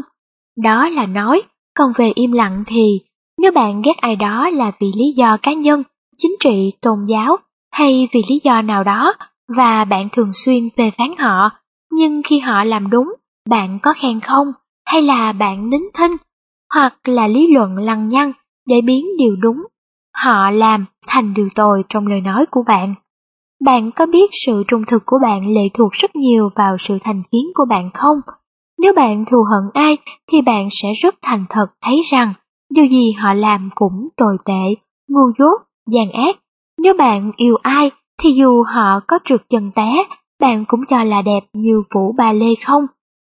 Đó là nói, còn về im lặng thì, nếu bạn ghét ai đó là vì lý do cá nhân, chính trị, tôn giáo, hay vì lý do nào đó, và bạn thường xuyên phê phán họ, nhưng khi họ làm đúng, bạn có khen không? Hay là bạn nín thinh, hoặc là lý luận lằng nhằng để biến điều đúng họ làm thành điều tồi trong lời nói của bạn? Bạn có biết sự trung thực của bạn lệ thuộc rất nhiều vào sự thành kiến của bạn không? Nếu bạn thù hận ai thì bạn sẽ rất thành thật thấy rằng điều gì họ làm cũng tồi tệ, ngu dốt, gian ác. Nếu bạn yêu ai thì dù họ có trượt chân té, bạn cũng cho là đẹp như vũ ba lê không?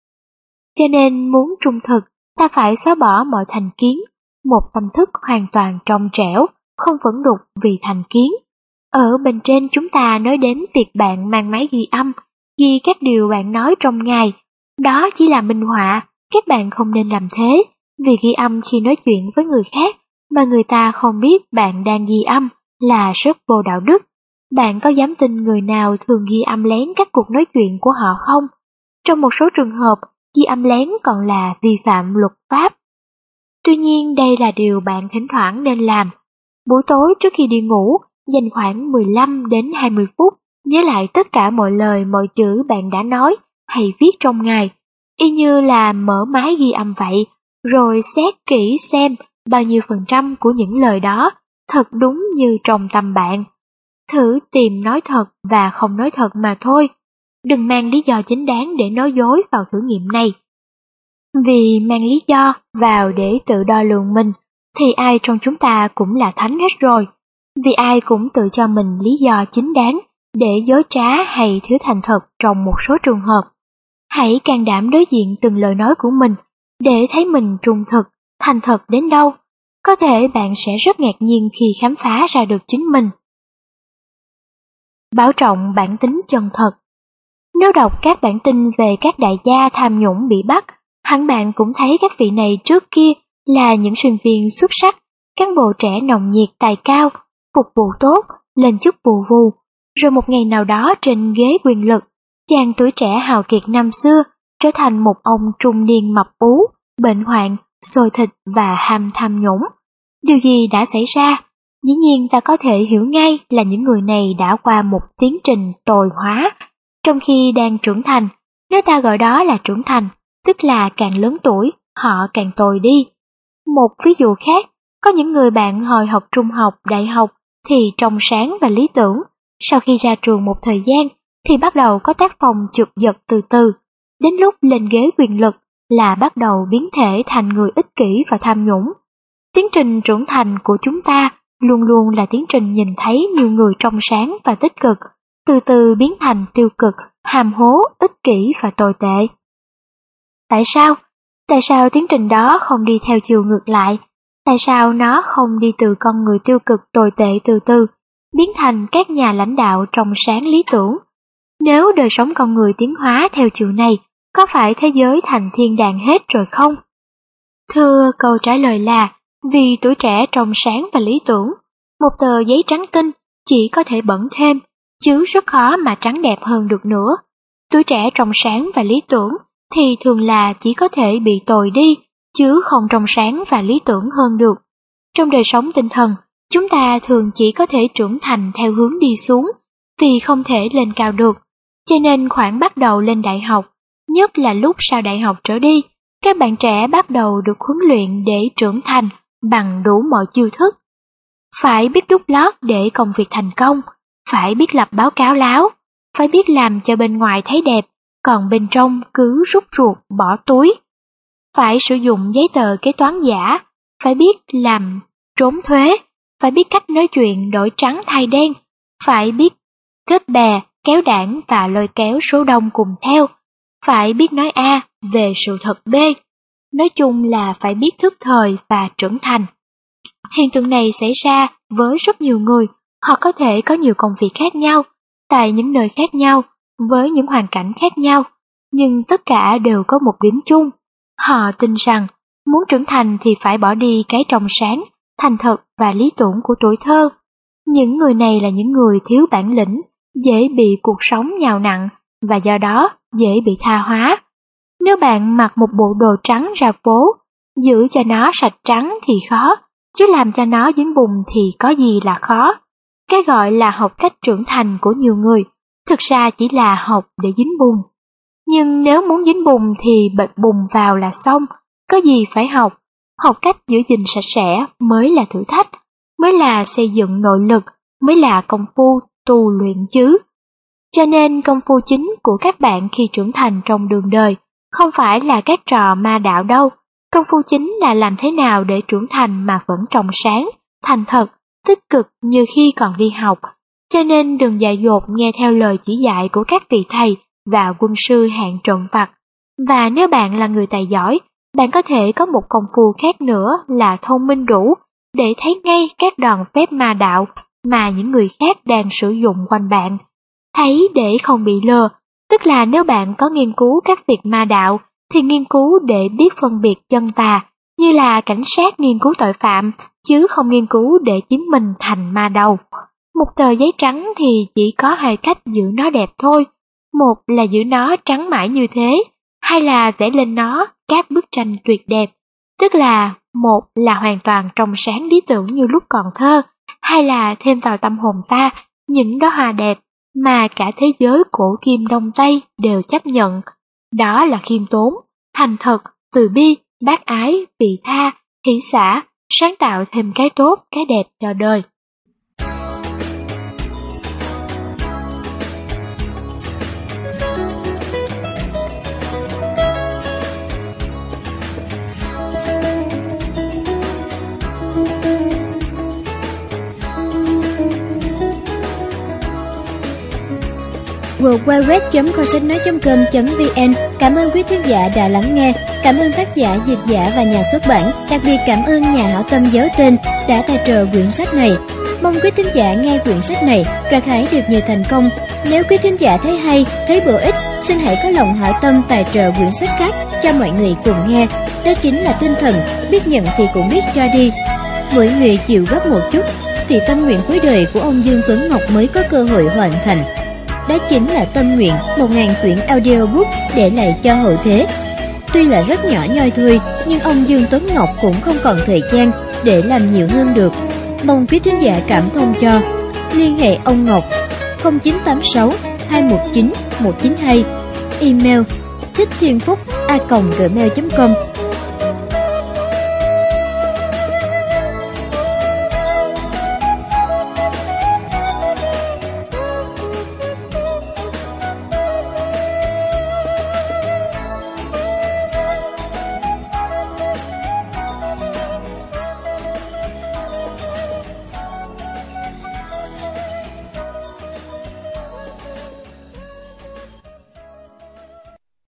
Cho nên muốn trung thực, ta phải xóa bỏ mọi thành kiến, một tâm thức hoàn toàn trong trẻo, không phẫn đục vì thành kiến. Ở bên trên chúng ta nói đến việc bạn mang máy ghi âm, ghi các điều bạn nói trong ngày. Đó chỉ là minh họa, các bạn không nên làm thế, vì ghi âm khi nói chuyện với người khác mà người ta không biết bạn đang ghi âm là rất vô đạo đức. Bạn có dám tin người nào thường ghi âm lén các cuộc nói chuyện của họ không? Trong một số trường hợp, ghi âm lén còn là vi phạm luật pháp. Tuy nhiên đây là điều bạn thỉnh thoảng nên làm. Buổi tối trước khi đi ngủ, dành khoảng 15 đến 20 phút, nhớ lại tất cả mọi lời mọi chữ bạn đã nói hay viết trong ngày, y như là mở máy ghi âm vậy, rồi xét kỹ xem bao nhiêu % của những lời đó thật đúng như trong tâm bạn. Thử tìm nói thật và không nói thật mà thôi. Đừng mang lý do chính đáng để nói dối vào thử nghiệm này. Vì mang lý do vào để tự đo lường mình, thì ai trong chúng ta cũng là thánh hết rồi. Vì ai cũng tự cho mình lý do chính đáng để dối trá hay thiếu thành thật trong một số trường hợp. Hãy can đảm đối diện từng lời nói của mình để thấy mình trung thực, thành thật đến đâu. Có thể bạn sẽ rất ngạc nhiên khi khám phá ra được chính mình. Bảo trọng bản tính chân thật. Nếu đọc các bản tin về các đại gia tham nhũng bị bắt, hẳn bạn cũng thấy các vị này trước kia là những sinh viên xuất sắc, cán bộ trẻ nồng nhiệt tài cao, phục vụ tốt, lên chức vụ vù. Rồi một ngày nào đó trên ghế quyền lực, chàng tuổi trẻ hào kiệt năm xưa trở thành một ông trung niên mập ú, bệnh hoạn, xôi thịt và ham tham nhũng. Điều gì đã xảy ra? Dĩ nhiên ta có thể hiểu ngay là những người này đã qua một tiến trình tồi hóa, trong khi đang trưởng thành. Nếu ta gọi đó là trưởng thành, tức là càng lớn tuổi, họ càng tồi đi. Một ví dụ khác, có những người bạn hồi học trung học, đại học thì trong sáng và lý tưởng, sau khi ra trường một thời gian thì bắt đầu có tác phong chụp giật từ từ, đến lúc lên ghế quyền lực là bắt đầu biến thể thành người ích kỷ và tham nhũng. Tiến trình trưởng thành của chúng ta luôn luôn là tiến trình nhìn thấy nhiều người trong sáng và tích cực, từ từ biến thành tiêu cực, hàm hố, ích kỷ và tồi tệ. Tại sao? Tại sao tiến trình đó không đi theo chiều ngược lại? Tại sao nó không đi từ con người tiêu cực tồi tệ từ từ, biến thành các nhà lãnh đạo trong sáng lý tưởng? Nếu đời sống con người tiến hóa theo chiều này, có phải thế giới thành thiên đàng hết rồi không? Thưa, câu trả lời là vì tuổi trẻ trong sáng và lý tưởng. Một tờ giấy trắng tinh chỉ có thể bẩn thêm, chứ rất khó mà trắng đẹp hơn được nữa. Tuổi trẻ trong sáng và lý tưởng thì thường là chỉ có thể bị tồi đi, chứ không trong sáng và lý tưởng hơn được. Trong đời sống tinh thần, chúng ta thường chỉ có thể trưởng thành theo hướng đi xuống, vì không thể lên cao được. Cho nên khoảng bắt đầu lên đại học, nhất là lúc sau đại học trở đi, các bạn trẻ bắt đầu được huấn luyện để trưởng thành bằng đủ mọi chiêu thức. Phải biết đút lót để công việc thành công, phải biết lập báo cáo láo, phải biết làm cho bên ngoài thấy đẹp, còn bên trong cứ rút ruột bỏ túi. Phải sử dụng giấy tờ kế toán giả, phải biết làm trốn thuế, phải biết cách nói chuyện đổi trắng thay đen, phải biết kết bè, kéo đảng và lôi kéo số đông cùng theo, phải biết nói A về sự thật B. Nói chung là phải biết thức thời và trưởng thành. Hiện tượng này xảy ra với rất nhiều người, họ có thể có nhiều công việc khác nhau, tại những nơi khác nhau, với những hoàn cảnh khác nhau, nhưng tất cả đều có một điểm chung. Họ tin rằng muốn trưởng thành thì phải bỏ đi cái trong sáng, thành thật và lý tưởng của tuổi thơ. Những người này là những người thiếu bản lĩnh, dễ bị cuộc sống nhào nặn và do đó dễ bị tha hóa. Nếu bạn mặc một bộ đồ trắng ra phố, giữ cho nó sạch trắng thì khó, chứ làm cho nó dính bùn thì có gì là khó. Cái gọi là học cách trưởng thành của nhiều người, thực ra chỉ là học để dính bùn. Nhưng nếu muốn dính bùn thì bệt bùn vào là xong, có gì phải học. Học cách giữ gìn sạch sẽ mới là thử thách, mới là xây dựng nội lực, mới là công phu tu luyện chứ. Cho nên công phu chính của các bạn khi trưởng thành trong đường đời không phải là các trò ma đạo đâu. Công phu chính là làm thế nào để trưởng thành mà vẫn trong sáng, thành thật, tích cực như khi còn đi học. Cho nên đừng dại dột nghe theo lời chỉ dạy của các vị thầy và quân sư hạng trận Phật. Và nếu bạn là người tài giỏi, bạn có thể có một công phu khác nữa là thông minh đủ để thấy ngay các đòn phép ma đạo mà những người khác đang sử dụng quanh bạn. Thấy để không bị lừa, tức là nếu bạn có nghiên cứu các việc ma đạo thì nghiên cứu để biết phân biệt chân tà, như là cảnh sát nghiên cứu tội phạm, chứ không nghiên cứu để chiếm mình thành ma đầu. Một tờ giấy trắng thì chỉ có hai cách giữ nó đẹp thôi. Một là giữ nó trắng mãi như thế, hai là vẽ lên nó các bức tranh tuyệt đẹp. Tức là một là hoàn toàn trong sáng lý tưởng như lúc còn thơ, hai là thêm vào tâm hồn ta những đóa hoa đẹp mà cả thế giới cổ kim Đông Tây đều chấp nhận. Đó là khiêm tốn, thành thật, từ bi, bác ái, vị tha, hỷ xả, sáng tạo thêm cái tốt, cái đẹp cho đời. www.kho-sách-nói.com.vn. Cảm ơn quý thính giả đã lắng nghe. Cảm ơn tác giả, dịch giả và nhà xuất bản. Đặc biệt cảm ơn nhà hảo tâm giấu tên đã tài trợ quyển sách này. Mong quý thính giả nghe quyển sách này gặt hái được nhiều thành công. Nếu quý thính giả thấy hay, thấy bổ ích, xin hãy có lòng hảo tâm tài trợ quyển sách khác cho mọi người cùng nghe. Đó chính là tinh thần biết nhận thì cũng biết cho đi. Mỗi người chịu góp một chút thì tâm nguyện cuối đời của ông Dương Tuấn Ngọc mới có cơ hội hoàn thành. Đó chính là tâm nguyện 1000 quyển audiobook để lại cho hậu thế. Tuy là rất nhỏ nhoi thôi, nhưng ông Dương Tuấn Ngọc cũng không còn thời gian để làm nhiều hơn được. Mong quý thính giả cảm thông cho. Liên hệ ông Ngọc 0986 219 192, email thicchthienphúc@gmail.com.